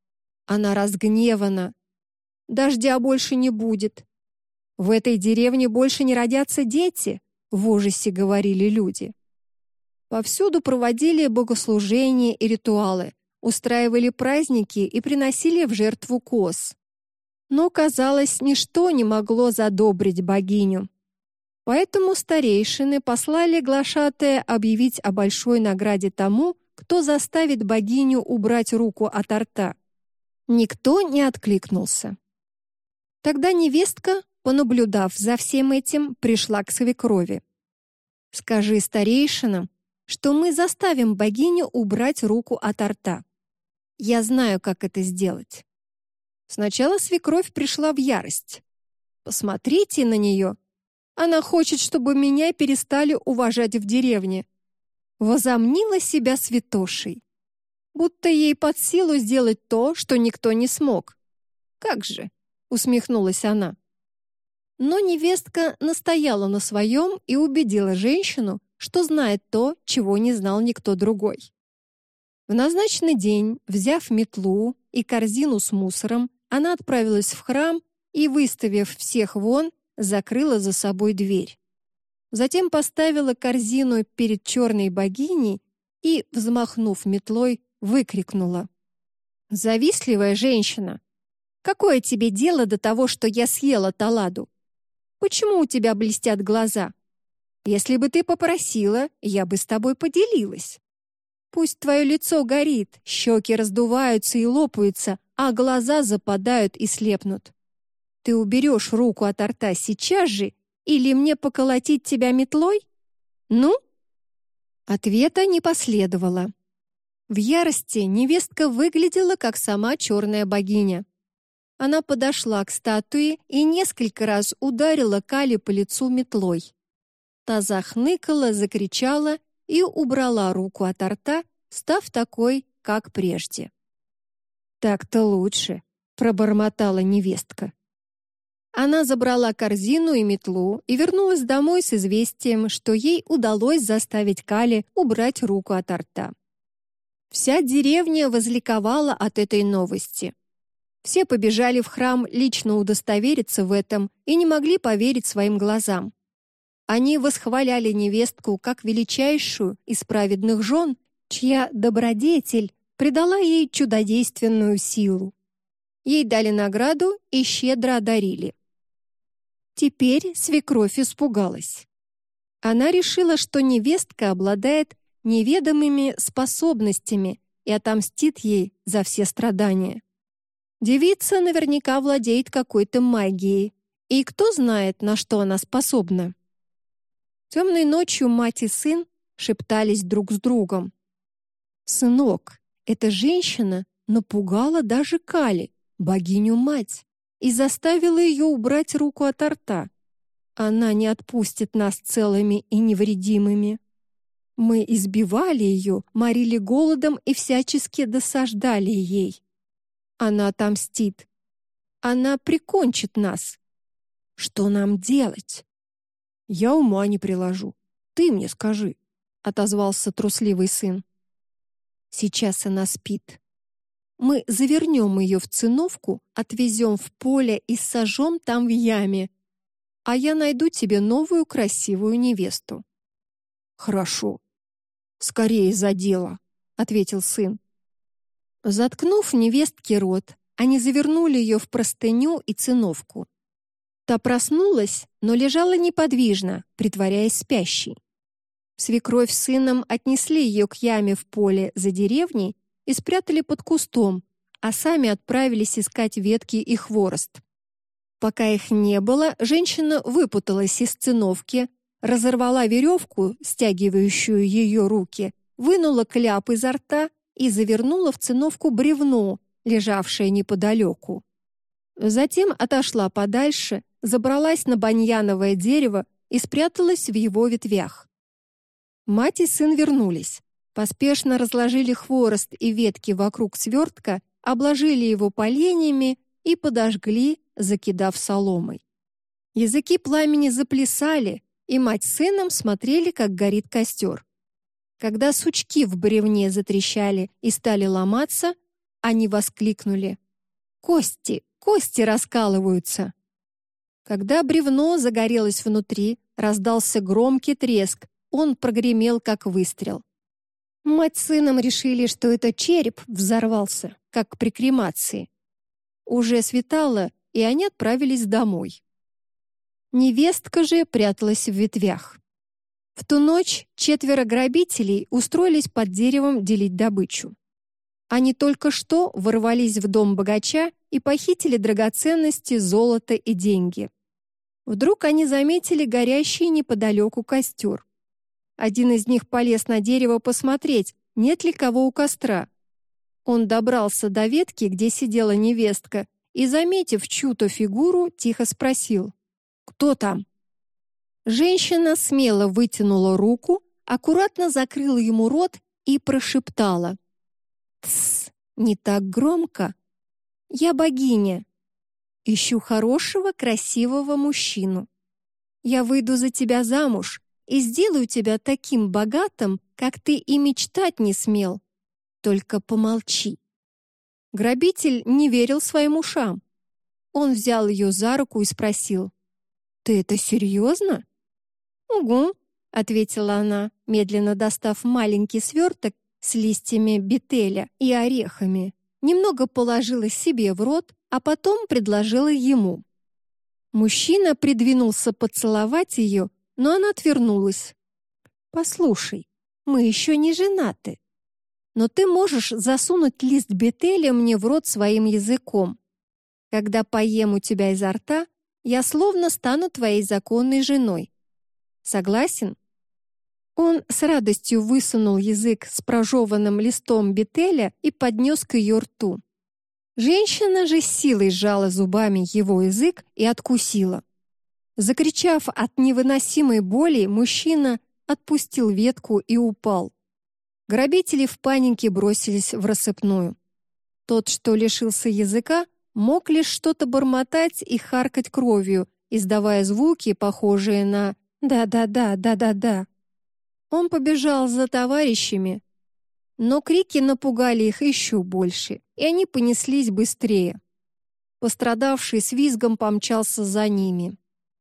Она разгневана. Дождя больше не будет. В этой деревне больше не родятся дети, в ужасе говорили люди. Повсюду проводили богослужения и ритуалы, устраивали праздники и приносили в жертву коз. Но, казалось, ничто не могло задобрить богиню. Поэтому старейшины послали глашатая объявить о большой награде тому, кто заставит богиню убрать руку от рта. Никто не откликнулся. Тогда невестка, понаблюдав за всем этим, пришла к свекрови. «Скажи старейшинам, что мы заставим богиню убрать руку от рта. Я знаю, как это сделать». Сначала свекровь пришла в ярость. «Посмотрите на нее. Она хочет, чтобы меня перестали уважать в деревне». Возомнила себя святошей. Будто ей под силу сделать то, что никто не смог. «Как же?» — усмехнулась она. Но невестка настояла на своем и убедила женщину, что знает то, чего не знал никто другой. В назначенный день, взяв метлу и корзину с мусором, она отправилась в храм и, выставив всех вон, закрыла за собой дверь. Затем поставила корзину перед черной богиней и, взмахнув метлой, выкрикнула: «Завистливая женщина! Какое тебе дело до того, что я съела Таладу? Почему у тебя блестят глаза? Если бы ты попросила, я бы с тобой поделилась. Пусть твое лицо горит, щеки раздуваются и лопаются, а глаза западают и слепнут. Ты уберешь руку от рта сейчас же, или мне поколотить тебя метлой? Ну?» Ответа не последовало. В ярости невестка выглядела как сама черная богиня. Она подошла к статуе и несколько раз ударила Кали по лицу метлой. Та захныкала, закричала и убрала руку от рта, став такой, как прежде. «Так-то лучше», — пробормотала невестка. Она забрала корзину и метлу и вернулась домой с известием, что ей удалось заставить Кали убрать руку от рта. Вся деревня возликовала от этой новости. Все побежали в храм лично удостовериться в этом и не могли поверить своим глазам. Они восхваляли невестку как величайшую из праведных жен, чья добродетель придала ей чудодейственную силу. Ей дали награду и щедро одарили. Теперь свекровь испугалась. Она решила, что невестка обладает неведомыми способностями и отомстит ей за все страдания. Девица наверняка владеет какой-то магией, и кто знает, на что она способна. Темной ночью мать и сын шептались друг с другом. «Сынок, эта женщина напугала даже Кали, богиню-мать, и заставила ее убрать руку от рта. Она не отпустит нас целыми и невредимыми. Мы избивали ее, морили голодом и всячески досаждали ей. Она отомстит. Она прикончит нас. Что нам делать?» «Я ума не приложу. Ты мне скажи», — отозвался трусливый сын. «Сейчас она спит. Мы завернем ее в циновку, отвезем в поле и сожжем там в яме, а я найду тебе новую красивую невесту». «Хорошо. Скорее за дело», — ответил сын. Заткнув невестке рот, они завернули ее в простыню и циновку. Та проснулась, но лежала неподвижно, притворяясь спящей. Свекровь с сыном отнесли ее к яме в поле за деревней и спрятали под кустом, а сами отправились искать ветки и хворост. Пока их не было, женщина выпуталась из циновки, разорвала веревку, стягивающую ее руки, вынула кляп изо рта и завернула в циновку бревно, лежавшее неподалеку. Затем отошла подальше, забралась на баньяновое дерево и спряталась в его ветвях. Мать и сын вернулись. Поспешно разложили хворост и ветки вокруг свертка, обложили его поленьями и подожгли, закидав соломой. Языки пламени заплясали, и мать с сыном смотрели, как горит костер. Когда сучки в бревне затрещали и стали ломаться, они воскликнули: Кости, кости раскалываются. Когда бревно загорелось внутри, раздался громкий треск, он прогремел, как выстрел. Мать с сыном решили, что это череп взорвался, как при кремации. Уже светало, и они отправились домой. Невестка же пряталась в ветвях. В ту ночь четверо грабителей устроились под деревом делить добычу. Они только что ворвались в дом богача и похитили драгоценности, золото и деньги. Вдруг они заметили горящий неподалеку костер. Один из них полез на дерево посмотреть, нет ли кого у костра. Он добрался до ветки, где сидела невестка, и, заметив чью-то фигуру, тихо спросил: «Кто там?» Женщина смело вытянула руку, аккуратно закрыла ему рот и прошептала: «Тсс, не так громко. Я богиня. Ищу хорошего, красивого мужчину. Я выйду за тебя замуж и сделаю тебя таким богатым, как ты и мечтать не смел. Только помолчи». Грабитель не верил своим ушам. Он взял ее за руку и спросил: «Ты это серьезно?» «Угу», — ответила она, медленно достав маленький сверток с листьями бетеля и орехами, немного положила себе в рот, а потом предложила ему. Мужчина придвинулся поцеловать ее, но она отвернулась. «Послушай, мы еще не женаты, но ты можешь засунуть лист бетеля мне в рот своим языком. Когда поем у тебя изо рта, я словно стану твоей законной женой. Согласен?» Он с радостью высунул язык с прожеванным листом бетеля и поднес к ее рту. Женщина же с силой сжала зубами его язык и откусила. Закричав от невыносимой боли, мужчина отпустил ветку и упал. Грабители в панике бросились в рассыпную. Тот, что лишился языка, мог лишь что-то бормотать и харкать кровью, издавая звуки, похожие на «да-да-да, да-да-да». Он побежал за товарищами, но крики напугали их еще больше, и они понеслись быстрее. Пострадавший с визгом помчался за ними.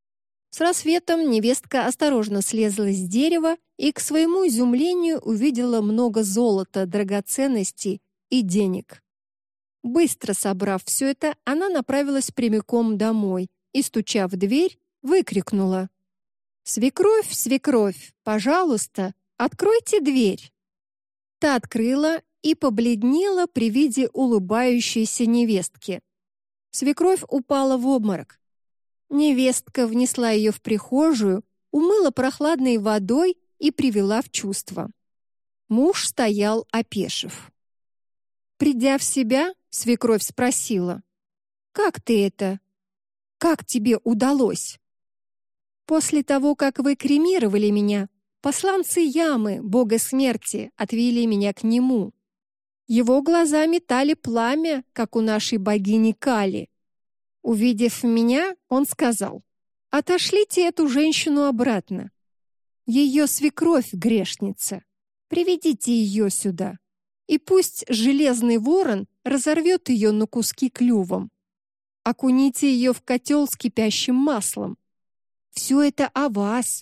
С рассветом невестка осторожно слезла с дерева и, к своему изумлению, увидела много золота, драгоценностей и денег. Быстро собрав все это, она направилась прямиком домой и, стуча в дверь, выкрикнула: «Свекровь, свекровь, пожалуйста, откройте дверь!» Та открыла и побледнела при виде улыбающейся невестки. Свекровь упала в обморок. Невестка внесла ее в прихожую, умыла прохладной водой и привела в чувство. Муж стоял, опешив. Придя в себя, свекровь спросила: «Как ты это? Как тебе удалось?» «После того, как вы кремировали меня, посланцы Ямы, бога смерти, отвели меня к нему. Его глаза метали пламя, как у нашей богини Кали. Увидев меня, он сказал: «Отошлите эту женщину обратно. Ее свекровь грешница. Приведите ее сюда, и пусть железный ворон разорвет ее на куски клювом. Окуните ее в котел с кипящим маслом. Все это о вас».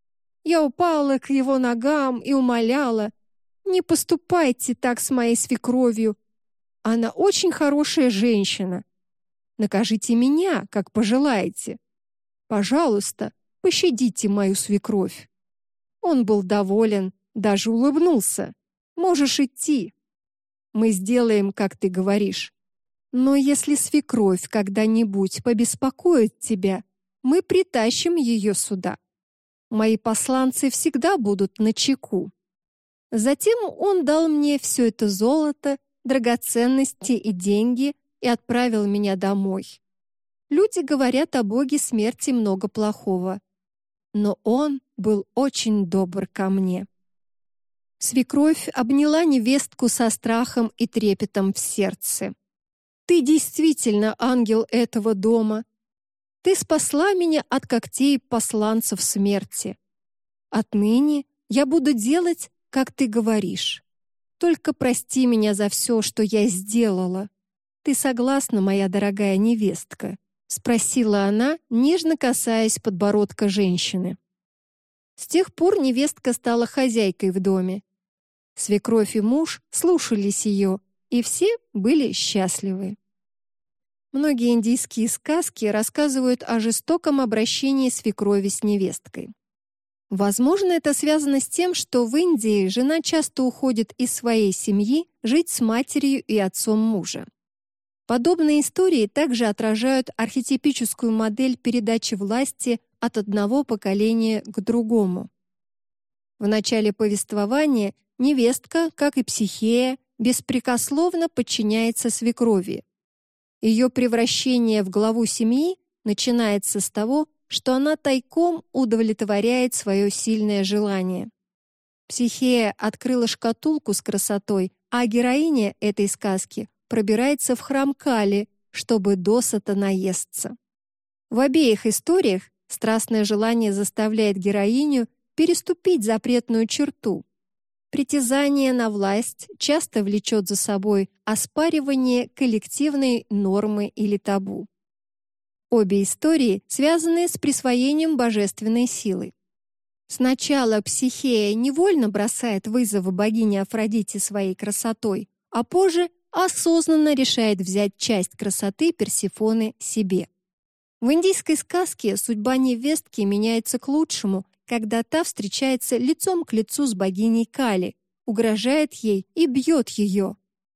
Я упала к его ногам и умоляла: «Не поступайте так с моей свекровью. Она очень хорошая женщина. Накажите меня, как пожелаете. Пожалуйста, пощадите мою свекровь». Он был доволен, даже улыбнулся. «Можешь идти. Мы сделаем, как ты говоришь. Но если свекровь когда-нибудь побеспокоит тебя, мы притащим ее сюда. Мои посланцы всегда будут начеку». Затем он дал мне все это золото, драгоценности и деньги и отправил меня домой. Люди говорят о боге смерти много плохого, но он был очень добр ко мне. Свекровь обняла невестку со страхом и трепетом в сердце. «Ты действительно ангел этого дома. Ты спасла меня от когтей посланцев смерти. Отныне я буду делать, как ты говоришь. Только прости меня за все, что я сделала». Ты согласна, моя дорогая невестка?» — спросила она, нежно касаясь подбородка женщины. С тех пор невестка стала хозяйкой в доме. Свекровь и муж слушались ее, и все были счастливы. Многие индийские сказки рассказывают о жестоком обращении свекрови с невесткой. Возможно, это связано с тем, что в Индии жена часто уходит из своей семьи жить с матерью и отцом мужа. Подобные истории также отражают архетипическую модель передачи власти от одного поколения к другому. В начале повествования невестка, как и Психея, беспрекословно подчиняется свекрови. Ее превращение в главу семьи начинается с того, что она тайком удовлетворяет свое сильное желание. Психея открыла шкатулку с красотой, а героиня этой сказки пробирается в храм Кали, чтобы досыта наесться. В обеих историях страстное желание заставляет героиню переступить запретную черту. Притязание на власть часто влечет за собой оспаривание коллективной нормы или табу. Обе истории связаны с присвоением божественной силы. Сначала Психея невольно бросает вызов богине Афродите своей красотой, а позже осознанно решает взять часть красоты Персефоны себе. В индийской сказке судьба невестки меняется к лучшему, когда та встречается лицом к лицу с богиней Кали, угрожает ей и бьет ее.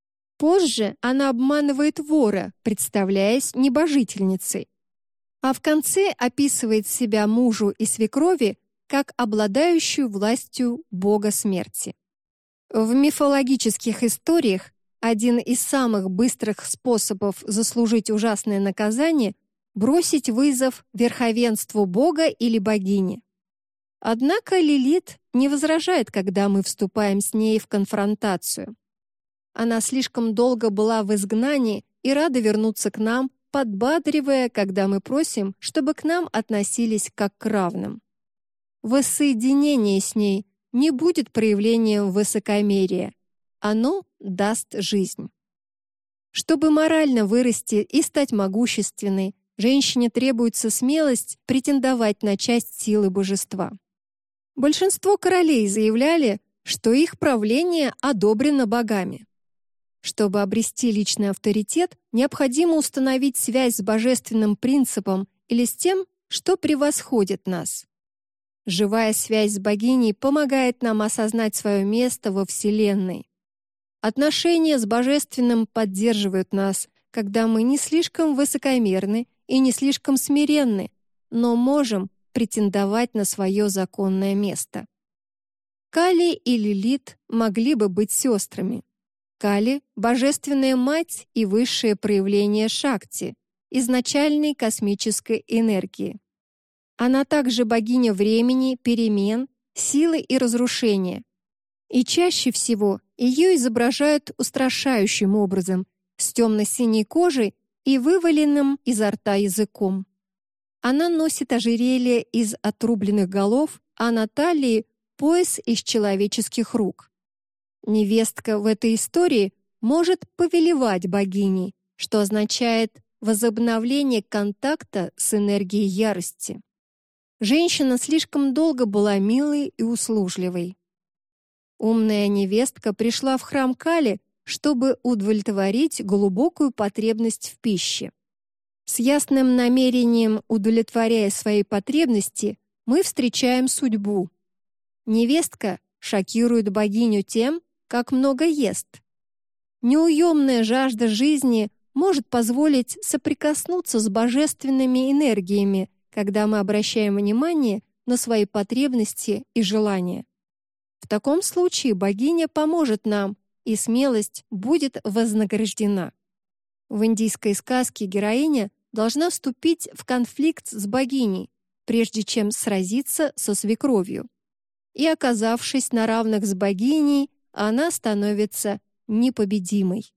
Позже она обманывает вора, представляясь небожительницей. А в конце описывает себя мужу и свекрови как обладающую властью бога смерти. В мифологических историях один из самых быстрых способов заслужить ужасное наказание — бросить вызов верховенству бога или богини. Однако Лилит не возражает, когда мы вступаем с ней в конфронтацию. Она слишком долго была в изгнании и рада вернуться к нам, подбадривая, когда мы просим, чтобы к нам относились как к равным. Воссоединение с ней не будет проявлением высокомерия. Оно даст жизнь. Чтобы морально вырасти и стать могущественной, женщине требуется смелость претендовать на часть силы божества. Большинство королей заявляли, что их правление одобрено богами. Чтобы обрести личный авторитет, необходимо установить связь с божественным принципом или с тем, что превосходит нас. Живая связь с богиней помогает нам осознать свое место во Вселенной. Отношения с божественным поддерживают нас, когда мы не слишком высокомерны и не слишком смиренны, но можем претендовать на свое законное место. Кали и Лилит могли бы быть сестрами. Кали — божественная мать и высшее проявление Шакти, изначальной космической энергии. Она также богиня времени, перемен, силы и разрушения. И чаще всего ее изображают устрашающим образом, с темно-синей кожей и вываленным изо рта языком. Она носит ожерелье из отрубленных голов, а на талии — пояс из человеческих рук. Невестка в этой истории может повелевать богиней, что означает возобновление контакта с энергией ярости. Женщина слишком долго была милой и услужливой. Умная невестка пришла в храм Кали, чтобы удовлетворить глубокую потребность в пище. С ясным намерением, удовлетворяя свои потребности, мы встречаем судьбу. Невестка шокирует богиню тем, как много ест. Неуемная жажда жизни может позволить соприкоснуться с божественными энергиями, когда мы обращаем внимание на свои потребности и желания. В таком случае богиня поможет нам, и смелость будет вознаграждена. В индийской сказке героиня должна вступить в конфликт с богиней, прежде чем сразиться со свекровью. И, оказавшись на равных с богиней, она становится непобедимой.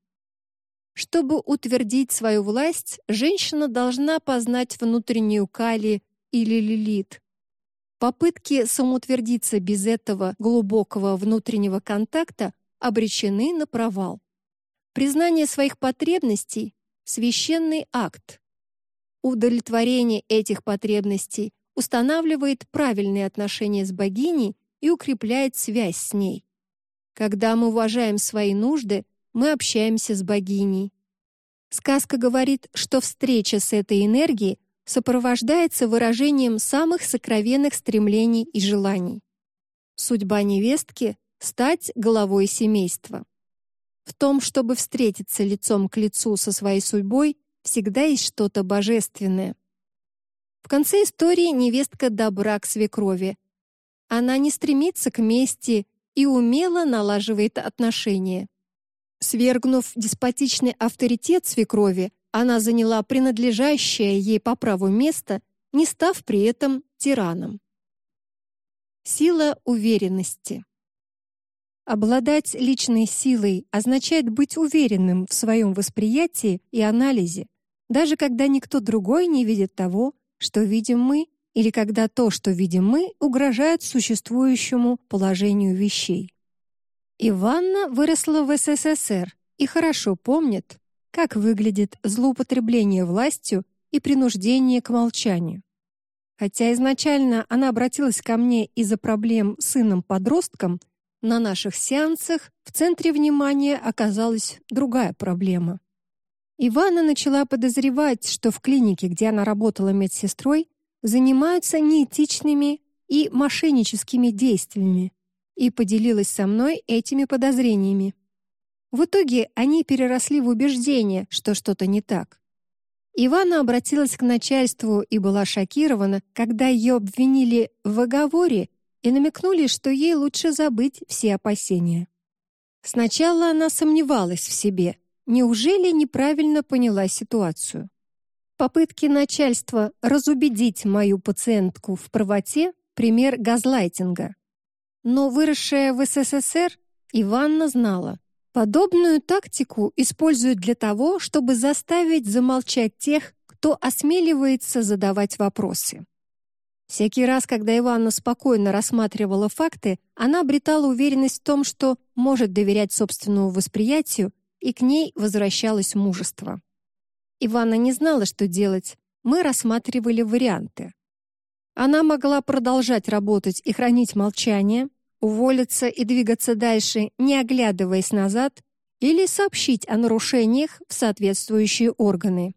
Чтобы утвердить свою власть, женщина должна познать внутреннюю Кали или Лилит. Попытки самоутвердиться без этого глубокого внутреннего контакта обречены на провал. Признание своих потребностей священный акт. Удовлетворение этих потребностей устанавливает правильные отношения с богиней и укрепляет связь с ней. Когда мы уважаем свои нужды, мы общаемся с богиней. Сказка говорит, что встреча с этой энергией сопровождается выражением самых сокровенных стремлений и желаний. Судьба невестки — стать главой семейства. В том, чтобы встретиться лицом к лицу со своей судьбой, всегда есть что-то божественное. В конце истории невестка добра к свекрови. Она не стремится к мести и умело налаживает отношения. Свергнув деспотичный авторитет свекрови, она заняла принадлежащее ей по праву место, не став при этом тираном. Сила уверенности. Обладать личной силой означает быть уверенным в своем восприятии и анализе, даже когда никто другой не видит того, что видим мы, или когда то, что видим мы, угрожает существующему положению вещей. Иванна выросла в эс эс эс эр и хорошо помнит, как выглядит злоупотребление властью и принуждение к молчанию. Хотя изначально она обратилась ко мне из-за проблем с сыном-подростком, на наших сеансах в центре внимания оказалась другая проблема. Иванна начала подозревать, что в клинике, где она работала медсестрой, занимаются неэтичными и мошенническими действиями, и поделилась со мной этими подозрениями. В итоге они переросли в убеждение, что что-то не так. Иванна обратилась к начальству и была шокирована, когда ее обвинили в оговоре и намекнули, что ей лучше забыть все опасения. Сначала она сомневалась в себе. Неужели неправильно поняла ситуацию? Попытки начальства разубедить мою пациентку в правоте — пример газлайтинга. Но выросшая в эс эс эс эр, Иванна знала, подобную тактику используют для того, чтобы заставить замолчать тех, кто осмеливается задавать вопросы. Всякий раз, когда Иванна спокойно рассматривала факты, она обретала уверенность в том, что может доверять собственному восприятию, и к ней возвращалось мужество. Иванна не знала, что делать. Мы рассматривали варианты. Она могла продолжать работать и хранить молчание, уволиться и двигаться дальше, не оглядываясь назад, или сообщить о нарушениях в соответствующие органы.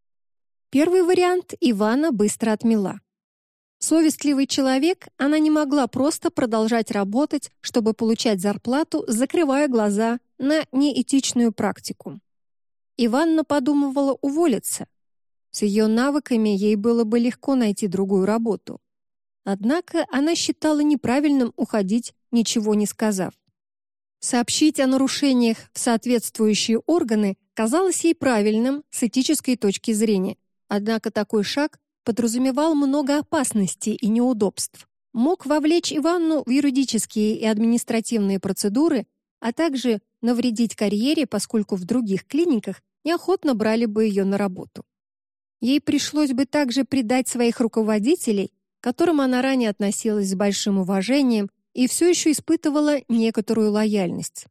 Первый вариант Иванна быстро отмела. Совестливый человек, она не могла просто продолжать работать, чтобы получать зарплату, закрывая глаза на неэтичную практику. Иванна подумывала уволиться. С ее навыками ей было бы легко найти другую работу. Однако она считала неправильным уходить, ничего не сказав. Сообщить о нарушениях в соответствующие органы казалось ей правильным с этической точки зрения. Однако такой шаг подразумевал много опасностей и неудобств. Мог вовлечь Иванну в юридические и административные процедуры, а также навредить карьере, поскольку в других клиниках неохотно брали бы ее на работу. Ей пришлось бы также предать своих руководителей, к которым она ранее относилась с большим уважением и все еще испытывала некоторую лояльность.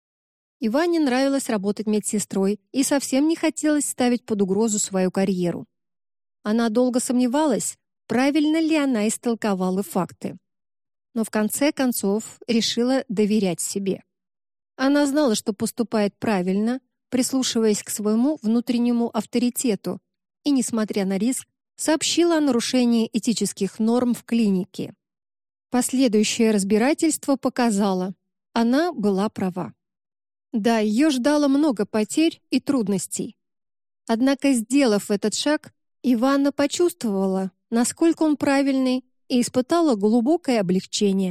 Иванне нравилось работать медсестрой и совсем не хотелось ставить под угрозу свою карьеру. Она долго сомневалась, правильно ли она истолковала факты. Но в конце концов решила доверять себе. Она знала, что поступает правильно, прислушиваясь к своему внутреннему авторитету, и, несмотря на риск, сообщила о нарушении этических норм в клинике. Последующее разбирательство показало, она была права. Да, ее ждало много потерь и трудностей. Однако, сделав этот шаг, Иванна почувствовала, насколько он правильный, и испытала глубокое облегчение.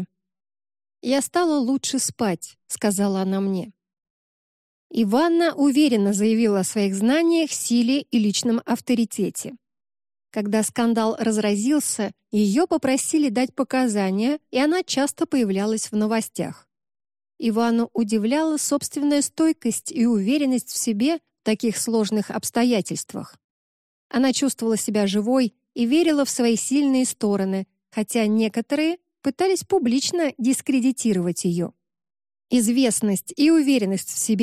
«Я стала лучше спать», — сказала она мне. Иванна уверенно заявила о своих знаниях, силе и личном авторитете. Когда скандал разразился, ее попросили дать показания, и она часто появлялась в новостях. Иванну удивляла собственная стойкость и уверенность в себе в таких сложных обстоятельствах. Она чувствовала себя живой и верила в свои сильные стороны, хотя некоторые пытались публично дискредитировать ее. Известность и уверенность в себе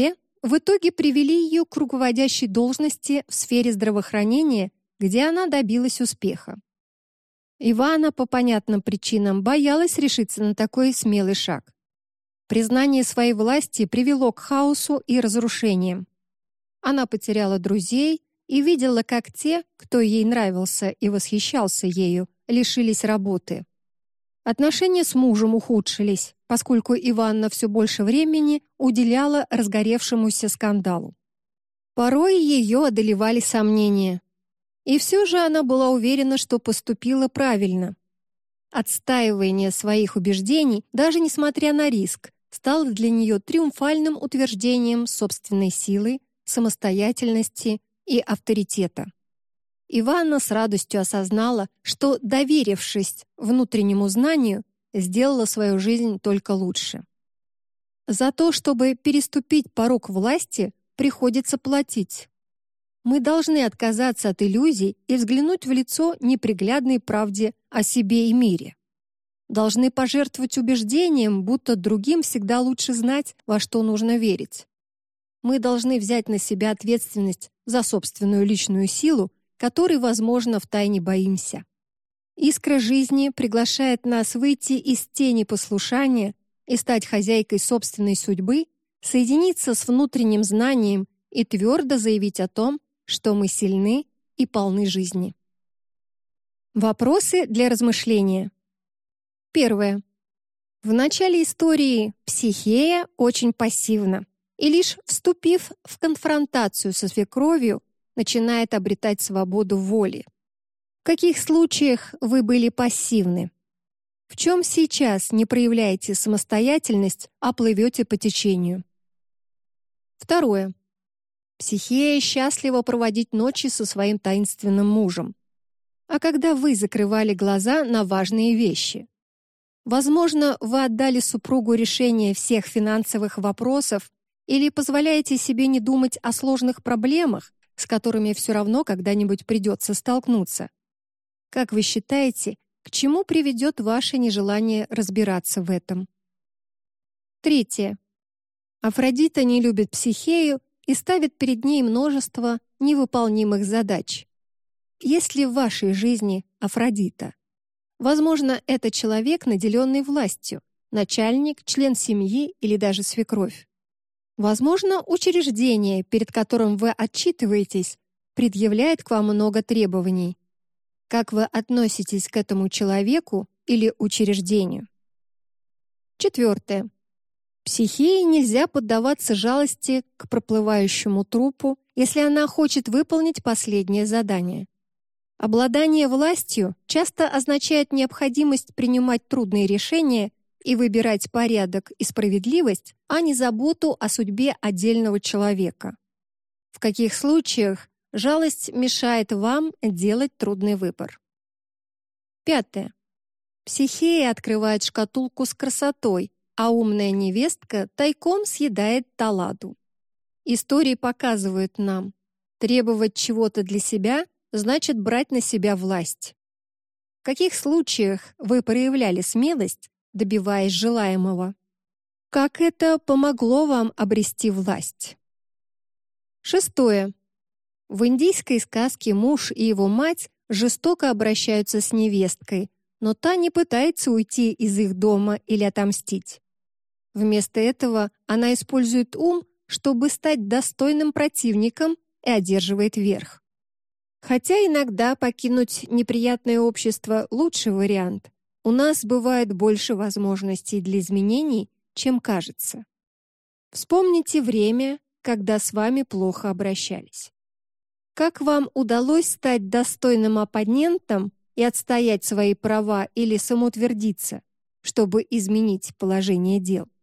в итоге привели ее к руководящей должности в сфере здравоохранения, где она добилась успеха. Ивана по понятным причинам боялась решиться на такой смелый шаг. Признание своей власти привело к хаосу и разрушениям. Она потеряла друзей и видела, как те, кто ей нравился и восхищался ею, лишились работы. Отношения с мужем ухудшились, поскольку Иванна все больше времени уделяла разгоревшемуся скандалу. Порой ее одолевали сомнения. И все же она была уверена, что поступила правильно. Отстаивание своих убеждений, даже несмотря на риск, стало для нее триумфальным утверждением собственной силы, самостоятельности и авторитета. Иванна с радостью осознала, что, доверившись внутреннему знанию, сделала свою жизнь только лучше. За то, чтобы переступить порог власти, приходится платить. Мы должны отказаться от иллюзий и взглянуть в лицо неприглядной правде о себе и мире. Должны пожертвовать убеждением, будто другим всегда лучше знать, во что нужно верить. Мы должны взять на себя ответственность за собственную личную силу, которой, возможно, втайне боимся. Искра жизни приглашает нас выйти из тени послушания и стать хозяйкой собственной судьбы, соединиться с внутренним знанием и твердо заявить о том, что мы сильны и полны жизни. Вопросы для размышления. Первое. В начале истории Психея очень пассивна и лишь вступив в конфронтацию со свекровью, начинает обретать свободу воли. В каких случаях вы были пассивны? В чем сейчас не проявляете самостоятельность, а плывете по течению? Второе. Психея счастлива проводить ночи со своим таинственным мужем. А когда вы закрывали глаза на важные вещи? Возможно, вы отдали супругу решение всех финансовых вопросов или позволяете себе не думать о сложных проблемах, с которыми все равно когда-нибудь придется столкнуться. Как вы считаете, к чему приведет ваше нежелание разбираться в этом? Третье. Афродита не любит Психею и ставит перед ней множество невыполнимых задач. Есть ли в вашей жизни Афродита? Возможно, это человек, наделенный властью, начальник, член семьи или даже свекровь. Возможно, учреждение, перед которым вы отчитываетесь, предъявляет к вам много требований. Как вы относитесь к этому человеку или учреждению? Четвертое. Психее нельзя поддаваться жалости к проплывающему трупу, если она хочет выполнить последнее задание. Обладание властью часто означает необходимость принимать трудные решения и выбирать порядок и справедливость, а не заботу о судьбе отдельного человека. В каких случаях жалость мешает вам делать трудный выбор? Пятое. Психея открывает шкатулку с красотой, а умная невестка тайком съедает Таладу. Истории показывают нам, требовать чего-то для себя значит брать на себя власть. В каких случаях вы проявляли смелость, добиваясь желаемого? Как это помогло вам обрести власть? Шестое. В индийской сказке муж и его мать жестоко обращаются с невесткой, но та не пытается уйти из их дома или отомстить. Вместо этого она использует ум, чтобы стать достойным противником, и одерживает верх. Хотя иногда покинуть неприятное общество – лучший вариант, у нас бывает больше возможностей для изменений, чем кажется. Вспомните время, когда с вами плохо обращались. Как вам удалось стать достойным оппонентом и отстоять свои права или самоутвердиться, чтобы изменить положение дел?